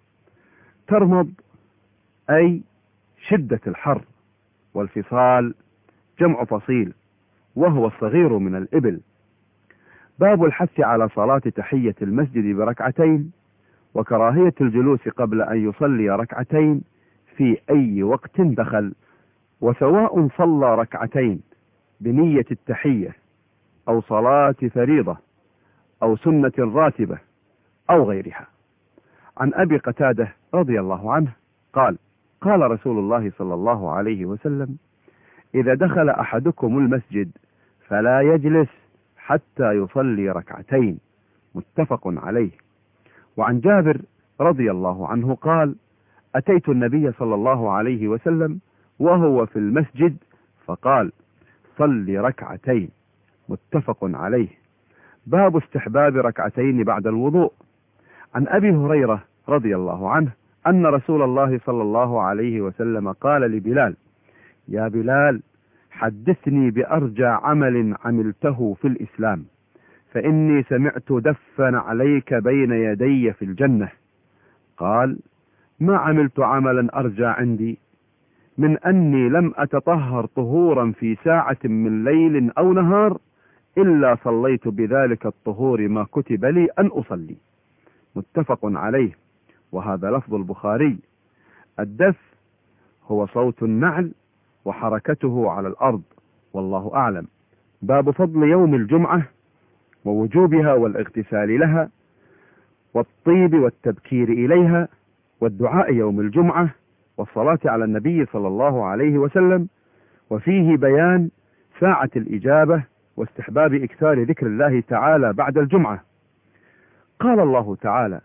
ترمض أي شدة الحر، والفصال جمع فصيل وهو الصغير من الإبل. باب الحث على صلاة تحية المسجد بركعتين، وكراهية الجلوس قبل أن يصلي ركعتين في أي وقت دخل، وسواء صلى ركعتين بنية التحية أو صلاة فريضة أو سنة راتبة أو غيرها. عن أبي قتادة رضي الله عنه قال: قال رسول الله صلى الله عليه وسلم: إذا دخل أحدكم المسجد فلا يجلس حتى يصلي ركعتين، متفق عليه. وعن جابر رضي الله عنه قال: أتيت النبي صلى الله عليه وسلم وهو في المسجد فقال: صل ركعتين، متفق عليه. باب استحباب ركعتين بعد الوضوء. عن أبي هريرة رضي الله عنه أن رسول الله صلى الله عليه وسلم قال لبلال: يا بلال، حدثني بأرجى عمل عملته في الإسلام، فإني سمعت دفن عليك بين يدي في الجنة. قال: ما عملت عملا أرجى عندي من أني لم أتطهر طهورا في ساعة من ليل أو نهار إلا صليت بذلك الطهور ما كتب لي أن أصلي، متفق عليه. وهذا لفظ البخاري. الدف هو صوت النعل وحركته على الأرض، والله أعلم. باب فضل يوم الجمعة ووجوبها والاغتسال لها والطيب والتبكير إليها والدعاء يوم الجمعة والصلاة على النبي صلى الله عليه وسلم، وفيه بيان ساعة الإجابة واستحباب إكثار ذكر الله تعالى بعد الجمعة. قال الله تعالى: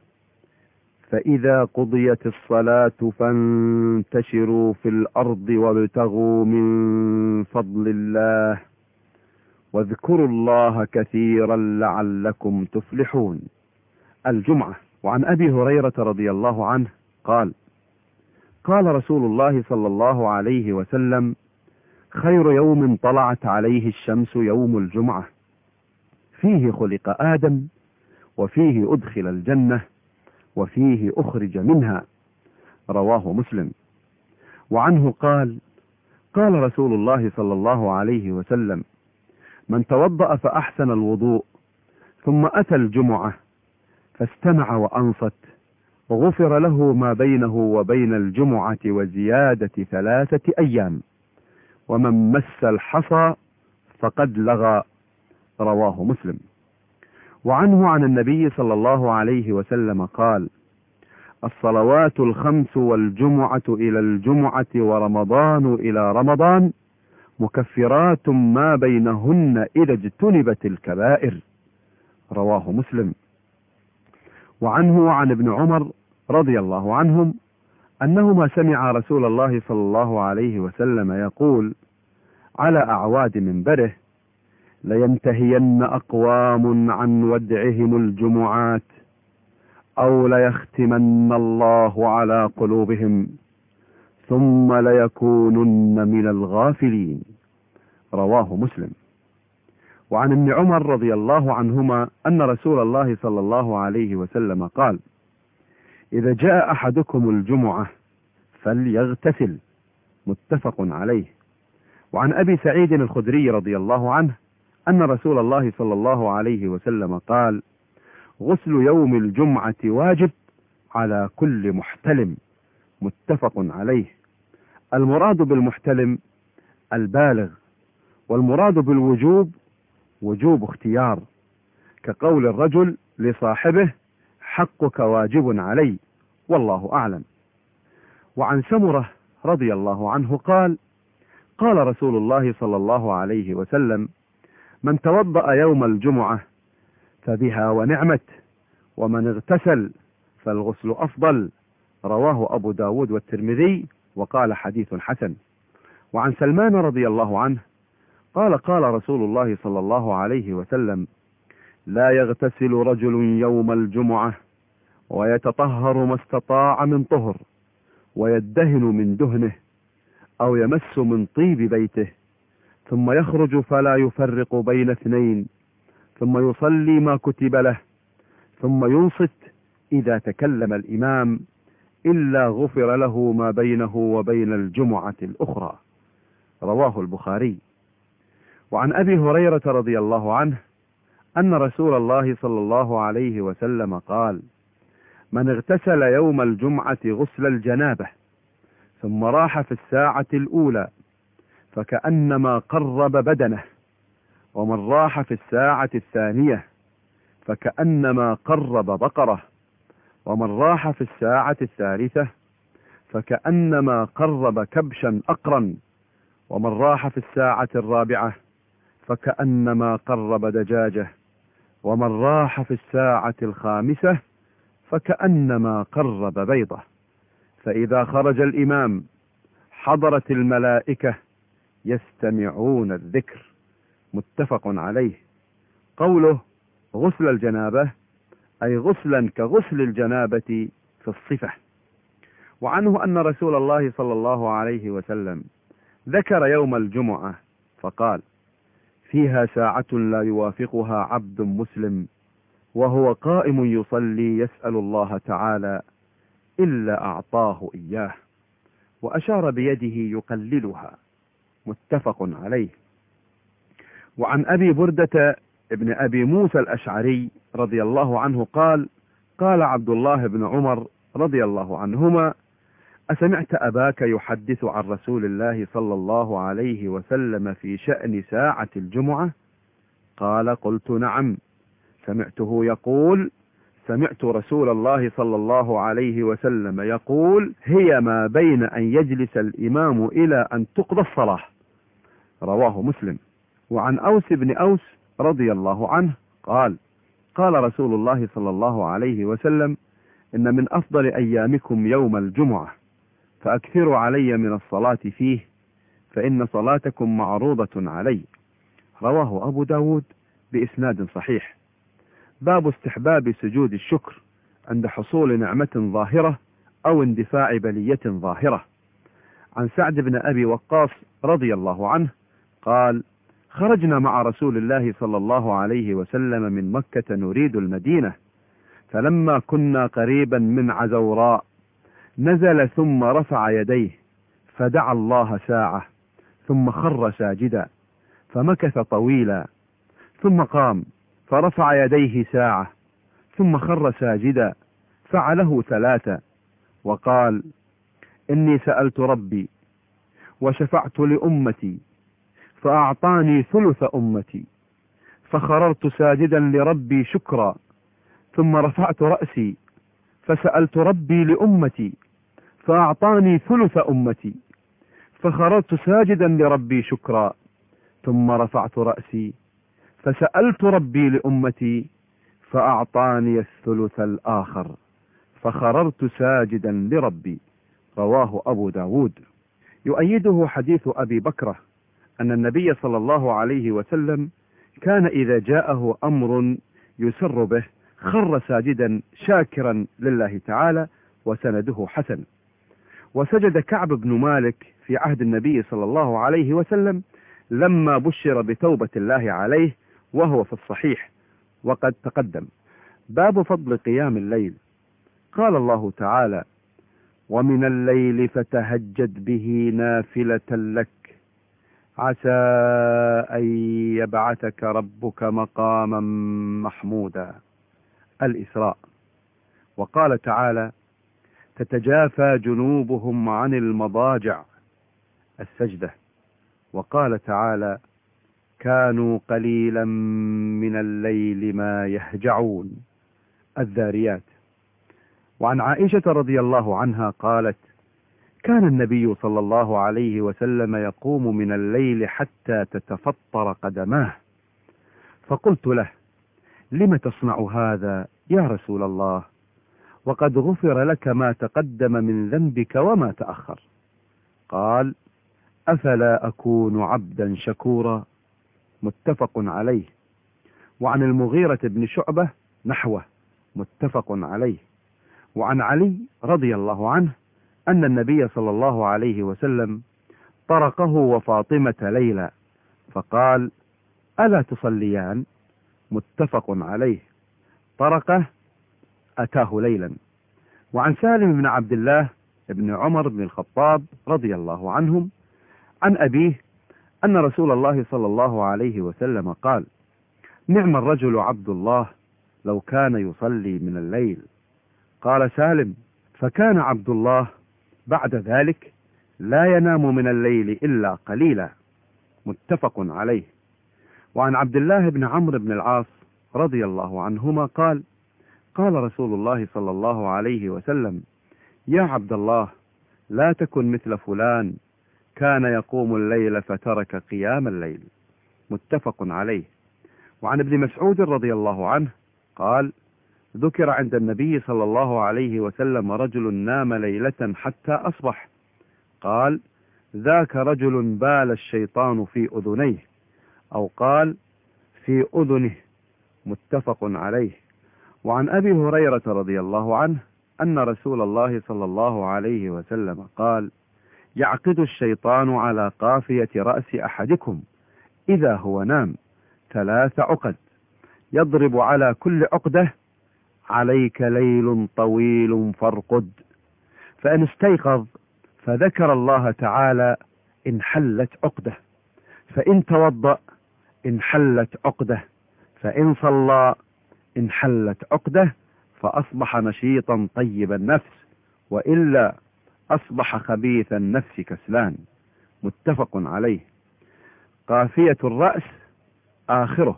فإذا قضيت الصلاة فانتشروا في الأرض وابتغوا من فضل الله واذكروا الله كثيرا لعلكم تفلحون. الجمعة. وعن أبي هريرة رضي الله عنه قال: قال رسول الله صلى الله عليه وسلم: خير يوم طلعت عليه الشمس يوم الجمعة، فيه خلق آدم، وفيه أدخل الجنة، وفيه أخرج منها. رواه مسلم. وعنه قال: قال رسول الله صلى الله عليه وسلم: من توضأ فأحسن الوضوء ثم أتى الجمعة فاستمع وأنصت وغفر له ما بينه وبين الجمعة وزيادة 3 أيام، ومن مس الحصى فقد لغى. رواه مسلم. وعنه عن النبي صلى الله عليه وسلم قال: الصلوات الخمس والجمعة إلى الجمعة ورمضان إلى رمضان مكفرات ما بينهن إذا اجتنبت الكبائر. رواه مسلم. وعنه عن ابن عمر رضي الله عنهم أنهما سمع رسول الله صلى الله عليه وسلم يقول على أعواد منبره: لينتهين أقوام عن ودعهم الجمعات أو ليختمن الله على قلوبهم ثم ليكونن من الغافلين. رواه مسلم. وعن ابن عمر رضي الله عنهما أن رسول الله صلى الله عليه وسلم قال: إذا جاء أحدكم الجمعة فليغتسل. متفق عليه. وعن أبي سعيد الخدري رضي الله عنه أن رسول الله صلى الله عليه وسلم قال: غسل يوم الجمعة واجب على كل محتلم. متفق عليه. المراد بالمحتلم البالغ، والمراد بالوجوب وجوب اختيار، كقول الرجل لصاحبه: حقك واجب علي، والله أعلم. وعن سمرة رضي الله عنه قال: قال رسول الله صلى الله عليه وسلم: من توضأ يوم الجمعة فبها ونعمت، ومن اغتسل فالغسل أفضل. رواه أبو داود والترمذي وقال حديث حسن. وعن سلمان رضي الله عنه قال: قال رسول الله صلى الله عليه وسلم: لا يغتسل رجل يوم الجمعة ويتطهر ما استطاع من طهر ويدهن من دهنه أو يمس من طيب بيته ثم يخرج فلا يفرق بين اثنين ثم يصلي ما كتب له ثم ينصت إذا تكلم الإمام إلا غفر له ما بينه وبين الجمعة الأخرى. رواه البخاري. وعن أبي هريرة رضي الله عنه أن رسول الله صلى الله عليه وسلم قال: من اغتسل يوم الجمعة غسل الجنابة ثم راح في الساعة الأولى فكأنما قرب بدنه، ومن راح في الساعة الثانية فكأنما قرب بقرة، ومن راح في الساعة الثالثة فكأنما قرب كبشا أقرا، ومن راح في الساعة الرابعة فكأنما قرب دجاجة، ومن راح في الساعة الخامسة فكأنما قرب بيضة. فإذا خرج الإمام حضرت الملائكة يستمعون الذكر. متفق عليه. قوله غسل الجنابة أي غسلا كغسل الجنابة في الصفة. وعنه أن رسول الله صلى الله عليه وسلم ذكر يوم الجمعة فقال: فيها ساعة لا يوافقها عبد مسلم وهو قائم يصلي يسأل الله تعالى إلا أعطاه إياه، وأشار بيده يقللها. متفق عليه. وعن أبي بردة ابن أبي موسى الأشعري رضي الله عنه قال: قال عبد الله بن عمر رضي الله عنهما: أسمعت أباك يحدث عن رسول الله صلى الله عليه وسلم في شأن ساعة الجمعة؟ قال: قلت نعم، سمعته يقول: سمعت رسول الله صلى الله عليه وسلم يقول: هي ما بين أن يجلس الإمام إلى أن تقضى الصلاة. رواه مسلم. وعن أوس بن أوس رضي الله عنه قال: قال رسول الله صلى الله عليه وسلم: إن من أفضل أيامكم يوم الجمعة، فأكثروا علي من الصلاة فيه، فإن صلاتكم معروضة علي. رواه أبو داود بإسناد صحيح. باب استحباب سجود الشكر عند حصول نعمة ظاهرة أو اندفاع بلية ظاهرة. عن سعد بن أبي وقاص رضي الله عنه قال: خرجنا مع رسول الله صلى الله عليه وسلم من مكة نريد المدينة، فلما كنا قريبا من عزوراء نزل ثم رفع يديه فدعا الله ساعة، ثم خر ساجدا فمكث طويلا، ثم قام فرفع يديه ساعة، ثم خر ساجدا، فعله 3، وقال: إني سألت ربي وشفعت لأمتي فأعطاني ثلث أمتي، فخررت ساجدا لربي شكرا، ثم رفعت رأسي فسألت ربي لأمتي فأعطاني ثلث أمتي، فخررت ساجدا لربي شكرا، ثم رفعت رأسي فسألت ربي لأمتي فأعطاني الثلث الآخر، فخررت ساجدا لربي. رواه أبو داود. يؤيده حديث أبي بكرة أن النبي صلى الله عليه وسلم كان إذا جاءه أمر يسر به خر ساجدا شاكرا لله تعالى، وسنده حسن. وسجد كعب بن مالك في عهد النبي صلى الله عليه وسلم لما بشر بتوبة الله عليه، وهو في الصحيح وقد تقدم. باب فضل قيام الليل. قال الله تعالى: ومن الليل فتهجد به نافلة لك عسى أن يبعثك ربك مقاما محمودا. الإسراء. وقال تعالى: تتجافى جنوبهم عن المضاجع. السجدة. وقال تعالى: كانوا قليلا من الليل ما يهجعون. الذاريات. وعن عائشة رضي الله عنها قالت: كان النبي صلى الله عليه وسلم يقوم من الليل حتى تتفطر قدماه، فقلت له: لم تصنع هذا يا رسول الله، وقد غفر لك ما تقدم من ذنبك وما تأخر؟ قال: أفلا أكون عبدا شكورا. متفق عليه. وعن المغيرة بن شعبة نحوه، متفق عليه. وعن علي رضي الله عنه أن النبي صلى الله عليه وسلم طرقه وفاطمة ليلا فقال: ألا تصليان؟ متفق عليه. طرقه أتاه ليلا. وعن سالم بن عبد الله بن عمر بن الخطاب رضي الله عنهم عن أبيه أن رسول الله صلى الله عليه وسلم قال: نعم الرجل عبد الله لو كان يصلي من الليل. قال سالم: فكان عبد الله بعد ذلك لا ينام من الليل إلا قليلا. متفق عليه. وعن عبد الله بن عمرو بن العاص رضي الله عنهما قال: قال رسول الله صلى الله عليه وسلم: يا عبد الله لا تكن مثل فلان كان يقوم الليل فترك قيام الليل. متفق عليه. وعن ابن مسعود رضي الله عنه قال: ذكر عند النبي صلى الله عليه وسلم رجل نام ليلة حتى أصبح، قال: ذاك رجل بال الشيطان في أذنيه، أو قال في أذنه. متفق عليه. وعن أبي هريرة رضي الله عنه أن رسول الله صلى الله عليه وسلم قال: يعقد الشيطان على قافية رأس أحدكم إذا هو نام 3 عقد، يضرب على كل عقدة: عليك ليل طويل فارقد. فإن استيقظ فذكر الله تعالى انحلت عقدة، فإن توضأ انحلت عقدة، فإن صلى انحلت عقدة، فأصبح نشيطا طيب النفس، وإلا أصبح خبيث النفس كسلان. متفق عليه. قافية الرأس آخره.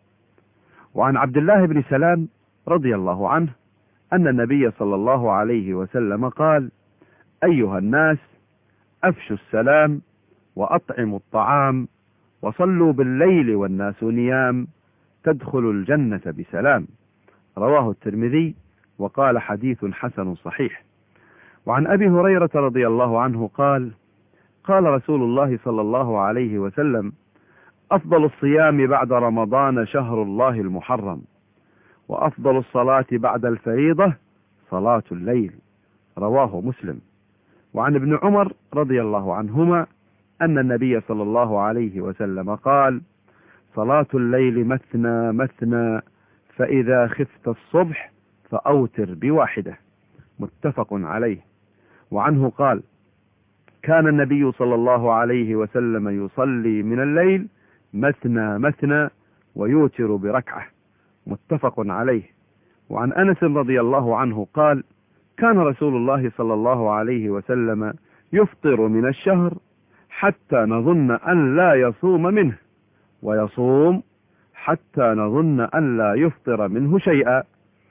وعن عبد الله بن سلام رضي الله عنه أن النبي صلى الله عليه وسلم قال: أيها الناس أفشوا السلام وأطعموا الطعام وصلوا بالليل والناس نيام تدخلوا الجنة بسلام. رواه الترمذي وقال حديث حسن صحيح. وعن أبي هريرة رضي الله عنه قال: قال رسول الله صلى الله عليه وسلم: أفضل الصيام بعد رمضان شهر الله المحرم، وأفضل الصلاة بعد الفريضة صلاة الليل. رواه مسلم. وعن ابن عمر رضي الله عنهما أن النبي صلى الله عليه وسلم قال: صلاة الليل مثنى مثنى، فإذا خفت الصبح فأوتر بواحدة. متفق عليه. وعنه قال: كان النبي صلى الله عليه وسلم يصلي من الليل مثنى مثنى ويوتر بركعة. متفق عليه. وعن أنس رضي الله عنه قال: كان رسول الله صلى الله عليه وسلم يفطر من الشهر حتى نظن أن لا يصوم منه، ويصوم حتى نظن أن لا يفطر منه شيئا،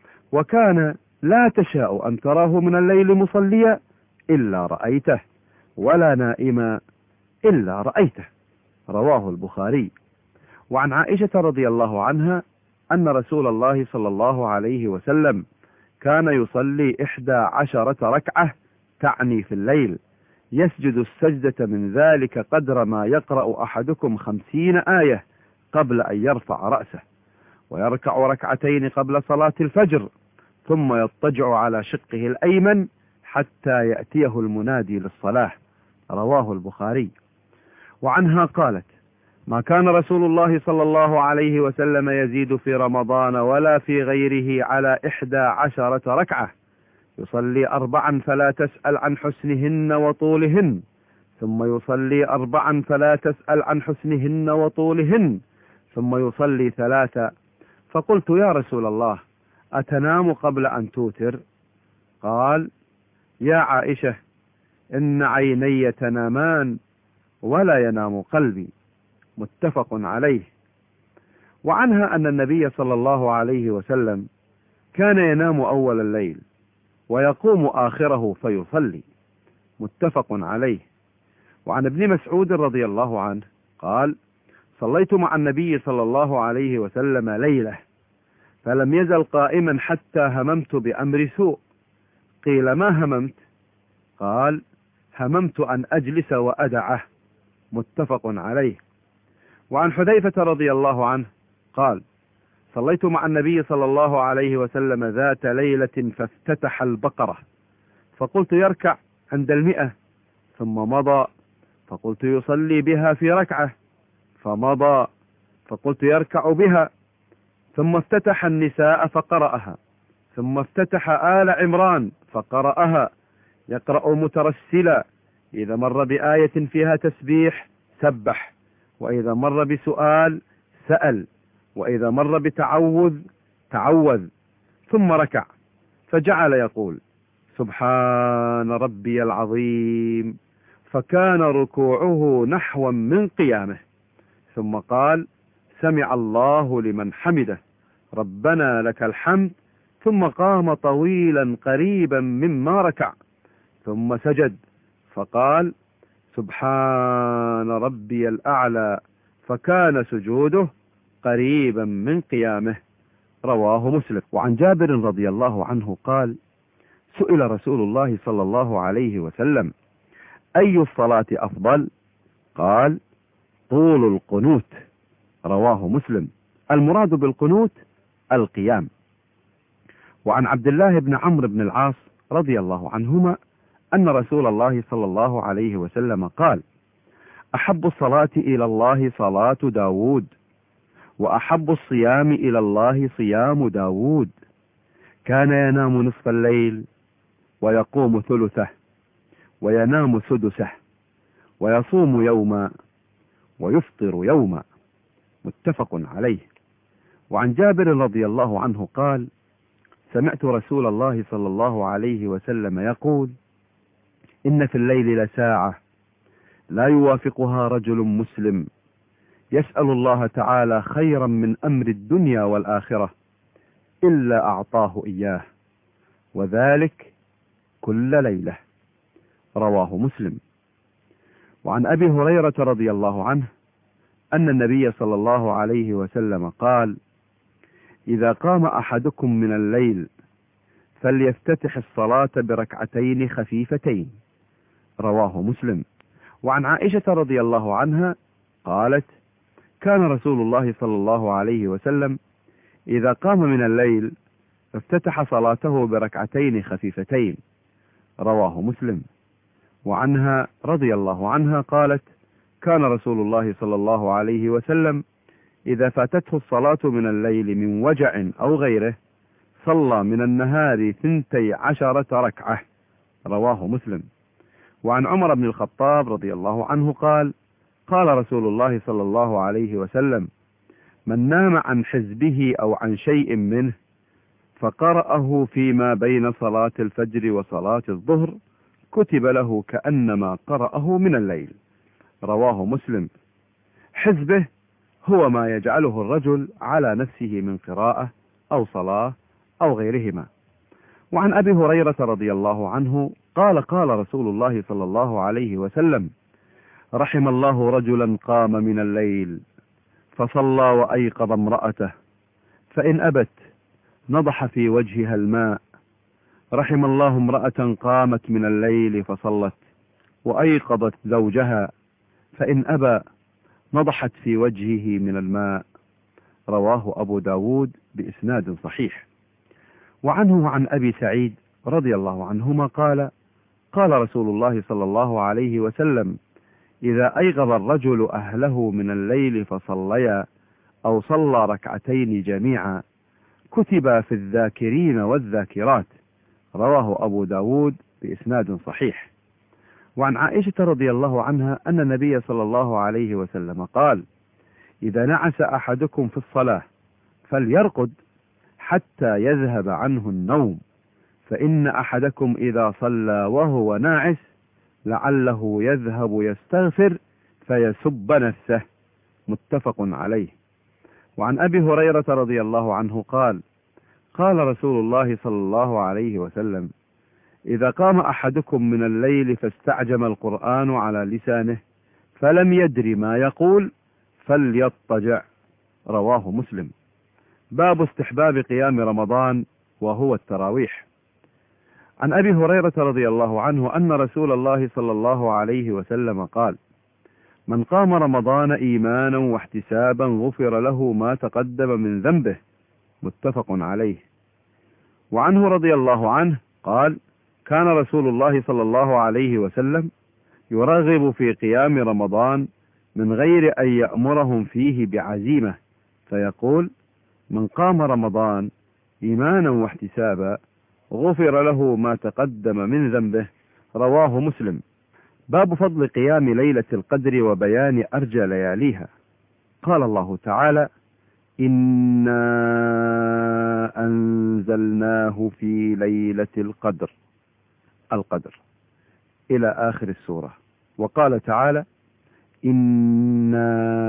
وكان لا تشاء أن تراه من الليل مصليا إلا رأيته، ولا نائما إلا رأيته. رواه البخاري. وعن عائشة رضي الله عنها أن رسول الله صلى الله عليه وسلم كان يصلي 11 ركعة، تعني في الليل، يسجد السجدة من ذلك قدر ما يقرأ أحدكم 50 آية قبل أن يرفع رأسه، ويركع ركعتين قبل صلاة الفجر، ثم يضطجع على شقه الأيمن حتى يأتيه المنادي للصلاة. رواه البخاري. وعنها قالت: ما كان رسول الله صلى الله عليه وسلم يزيد في رمضان ولا في غيره على 11 ركعة، يصلي 4 فلا تسأل عن حسنهن وطولهن، ثم يصلي 4 فلا تسأل عن حسنهن وطولهن، ثم يصلي 3. فقلت: يا رسول الله، أتنام قبل أن توتر؟ قال: يا عائشة، إن عيني تنامان ولا ينام قلبي. متفق عليه. وعنها أن النبي صلى الله عليه وسلم كان ينام أول الليل ويقوم آخره فيصلي. متفق عليه. وعن ابن مسعود رضي الله عنه قال: صليت مع النبي صلى الله عليه وسلم ليلة، فلم يزل قائما حتى هممت بأمر سوء. قيل: ما هممت؟ قال: هممت أن أجلس وأدعه. متفق عليه. وعن حذيفة رضي الله عنه قال: صليت مع النبي صلى الله عليه وسلم ذات ليلة فافتتح البقرة، فقلت: يركع عند 100، ثم مضى، فقلت: يصلي بها في ركعة، فمضى، فقلت: يركع بها، ثم افتتح النساء فقرأها، ثم افتتح آل عمران فقرأها، يقرأ مترسلا، إذا مر بآية فيها تسبيح سبح، وإذا مر بسؤال سأل، وإذا مر بتعوذ تعوذ، ثم ركع، فجعل يقول: سبحان ربي العظيم، فكان ركوعه نحوا من قيامه، ثم قال: سمع الله لمن حمده، ربنا لك الحمد، ثم قام طويلا قريبا مما ركع، ثم سجد، فقال: سبحان ربي الأعلى، فكان سجوده قريبا من قيامه. رواه مسلم. وعن جابر رضي الله عنه قال: سئل رسول الله صلى الله عليه وسلم: أي الصلاة أفضل؟ قال: طول القنوت. رواه مسلم. المراد بالقنوت القيام. وعن عبد الله بن عمرو بن العاص رضي الله عنهما أن رسول الله صلى الله عليه وسلم قال: أحب الصلاة إلى الله صلاة داود، وأحب الصيام إلى الله صيام داود، كان ينام نصف الليل ويقوم ثلثه، وينام سدسه، ويصوم يوما ويفطر يوما. متفق عليه. وعن جابر رضي الله عنه قال: سمعت رسول الله صلى الله عليه وسلم يقول: إن في الليل لساعة لا يوافقها رجل مسلم يسأل الله تعالى خيرا من أمر الدنيا والآخرة إلا أعطاه إياه، وذلك كل ليلة. رواه مسلم. وعن أبي هريرة رضي الله عنه أن النبي صلى الله عليه وسلم قال: إذا قام أحدكم من الليل فليفتتح الصلاة بركعتين خفيفتين. رواه مسلم. وعن عائشة رضي الله عنها قالت: كان رسول الله صلى الله عليه وسلم إذا قام من الليل فافتتح صلاته بركعتين خفيفتين. رواه مسلم. وعنها رضي الله عنها قالت: كان رسول الله صلى الله عليه وسلم إذا فاتته الصلاة من الليل من وجع أو غيره صلى من النهار 12 ركعة. رواه مسلم. وعن عمر بن الخطاب رضي الله عنه قال: قال رسول الله صلى الله عليه وسلم: من نام عن حزبه أو عن شيء منه فقرأه فيما بين صلاة الفجر وصلاة الظهر كتب له كأنما قرأه من الليل. رواه مسلم. حزبه هو ما يجعله الرجل على نفسه من قراءة أو صلاة أو غيرهما. وعن أبي هريرة رضي الله عنه قال: قال رسول الله صلى الله عليه وسلم: رحم الله رجلا قام من الليل فصلى وأيقظ امرأته فإن أبت نضح في وجهها الماء. رحم الله امرأة قامت من الليل فصلت وأيقظت زوجها فإن أبى نضحت في وجهه من الماء. رواه أبو داود بإسناد صحيح. وعنه وعن أبي سعيد رضي الله عنهما قال: قال رسول الله صلى الله عليه وسلم: إذا أيقظ الرجل أهله من الليل فصليا أو صلى ركعتين جميعا كتب في الذاكرين والذاكرات. رواه أبو داود بإسناد صحيح. وعن عائشة رضي الله عنها أن النبي صلى الله عليه وسلم قال: إذا نعس أحدكم في الصلاة فليرقد حتى يذهب عنه النوم، فإن أحدكم إذا صلى وهو ناعس لعله يذهب يستغفر فيسب نفسه. متفق عليه. وعن أبي هريرة رضي الله عنه قال: قال رسول الله صلى الله عليه وسلم: إذا قام أحدكم من الليل فاستعجم القرآن على لسانه فلم يدر ما يقول فليضطجع. رواه مسلم. باب استحباب قيام رمضان وهو التراويح. عن أبي هريرة رضي الله عنه أن رسول الله صلى الله عليه وسلم قال: من قام رمضان إيمانا واحتسابا غفر له ما تقدم من ذنبه. متفق عليه. وعنه رضي الله عنه قال: كان رسول الله صلى الله عليه وسلم يرغب في قيام رمضان من غير أن يأمرهم فيه بعزيمة، فيقول: من قام رمضان إيمانا واحتسابا غفر له ما تقدم من ذنبه. رواه مسلم. باب فضل قيام ليلة القدر وبيان أرجى لياليها. قال الله تعالى: إنا أنزلناه في ليلة القدر إلى آخر السورة. وقال تعالى: إنا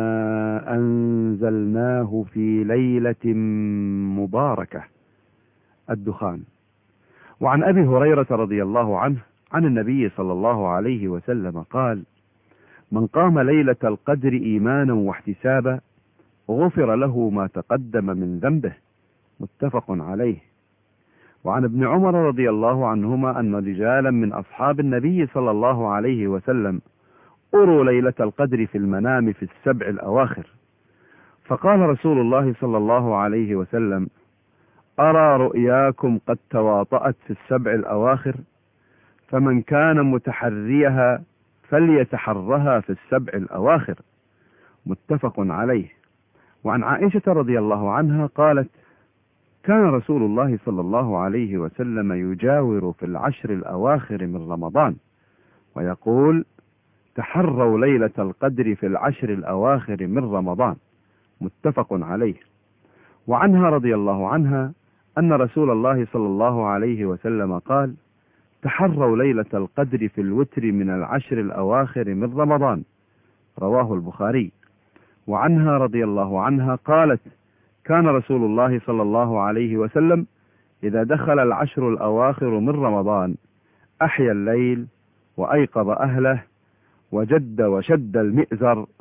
أنزلناه في ليلة مباركة الدخان. وعن أبي هريرة رضي الله عنه عن النبي صلى الله عليه وسلم قال: من قام ليلة القدر إيمانا واحتسابا غفر له ما تقدم من ذنبه. متفق عليه. وعن ابن عمر رضي الله عنهما أن رجالا من أصحاب النبي صلى الله عليه وسلم أروا ليلة القدر في المنام في السبع الأواخر، فقال رسول الله صلى الله عليه وسلم: أرى رؤياكم قد تواطأت في السبع الأواخر، فمن كان متحريها فليتحرها في السبع الأواخر. متفق عليه. وعن عائشة رضي الله عنها قالت: كان رسول الله صلى الله عليه وسلم يجاور في العشر الأواخر من رمضان ويقول: تحروا ليلة القدر في العشر الأواخر من رمضان. متفق عليه. وعنها رضي الله عنها أن رسول الله صلى الله عليه وسلم قال: تحروا ليلة القدر في الوتر من العشر الأواخر من رمضان. رواه البخاري. وعنها رضي الله عنها قالت: كان رسول الله صلى الله عليه وسلم إذا دخل العشر الأواخر من رمضان أحيا الليل وأيقظ أهله وجد وشد المئزر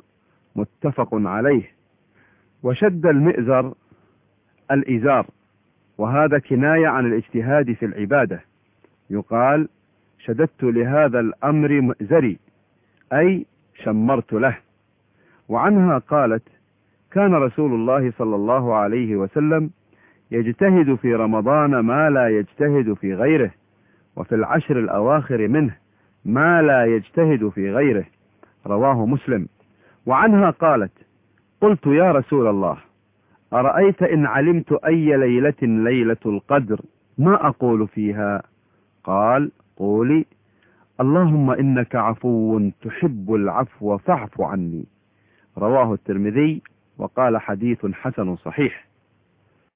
متفق عليه. وشد المئزر الإزار، وهذا كناية عن الاجتهاد في العبادة، يقال شددت لهذا الأمر مئزري، أي شمرت له. وعنها قالت: كان رسول الله صلى الله عليه وسلم يجتهد في رمضان ما لا يجتهد في غيره، وفي العشر الأواخر منه ما لا يجتهد في غيره، رواه مسلم. وعنها قالت: قلت يا رسول الله، أرأيت إن علمت أي ليلة ليلة القدر ما أقول فيها؟ قال: قولي: اللهم إنك عفو تحب العفو فاعف عني. رواه الترمذي وقال حديث حسن صحيح.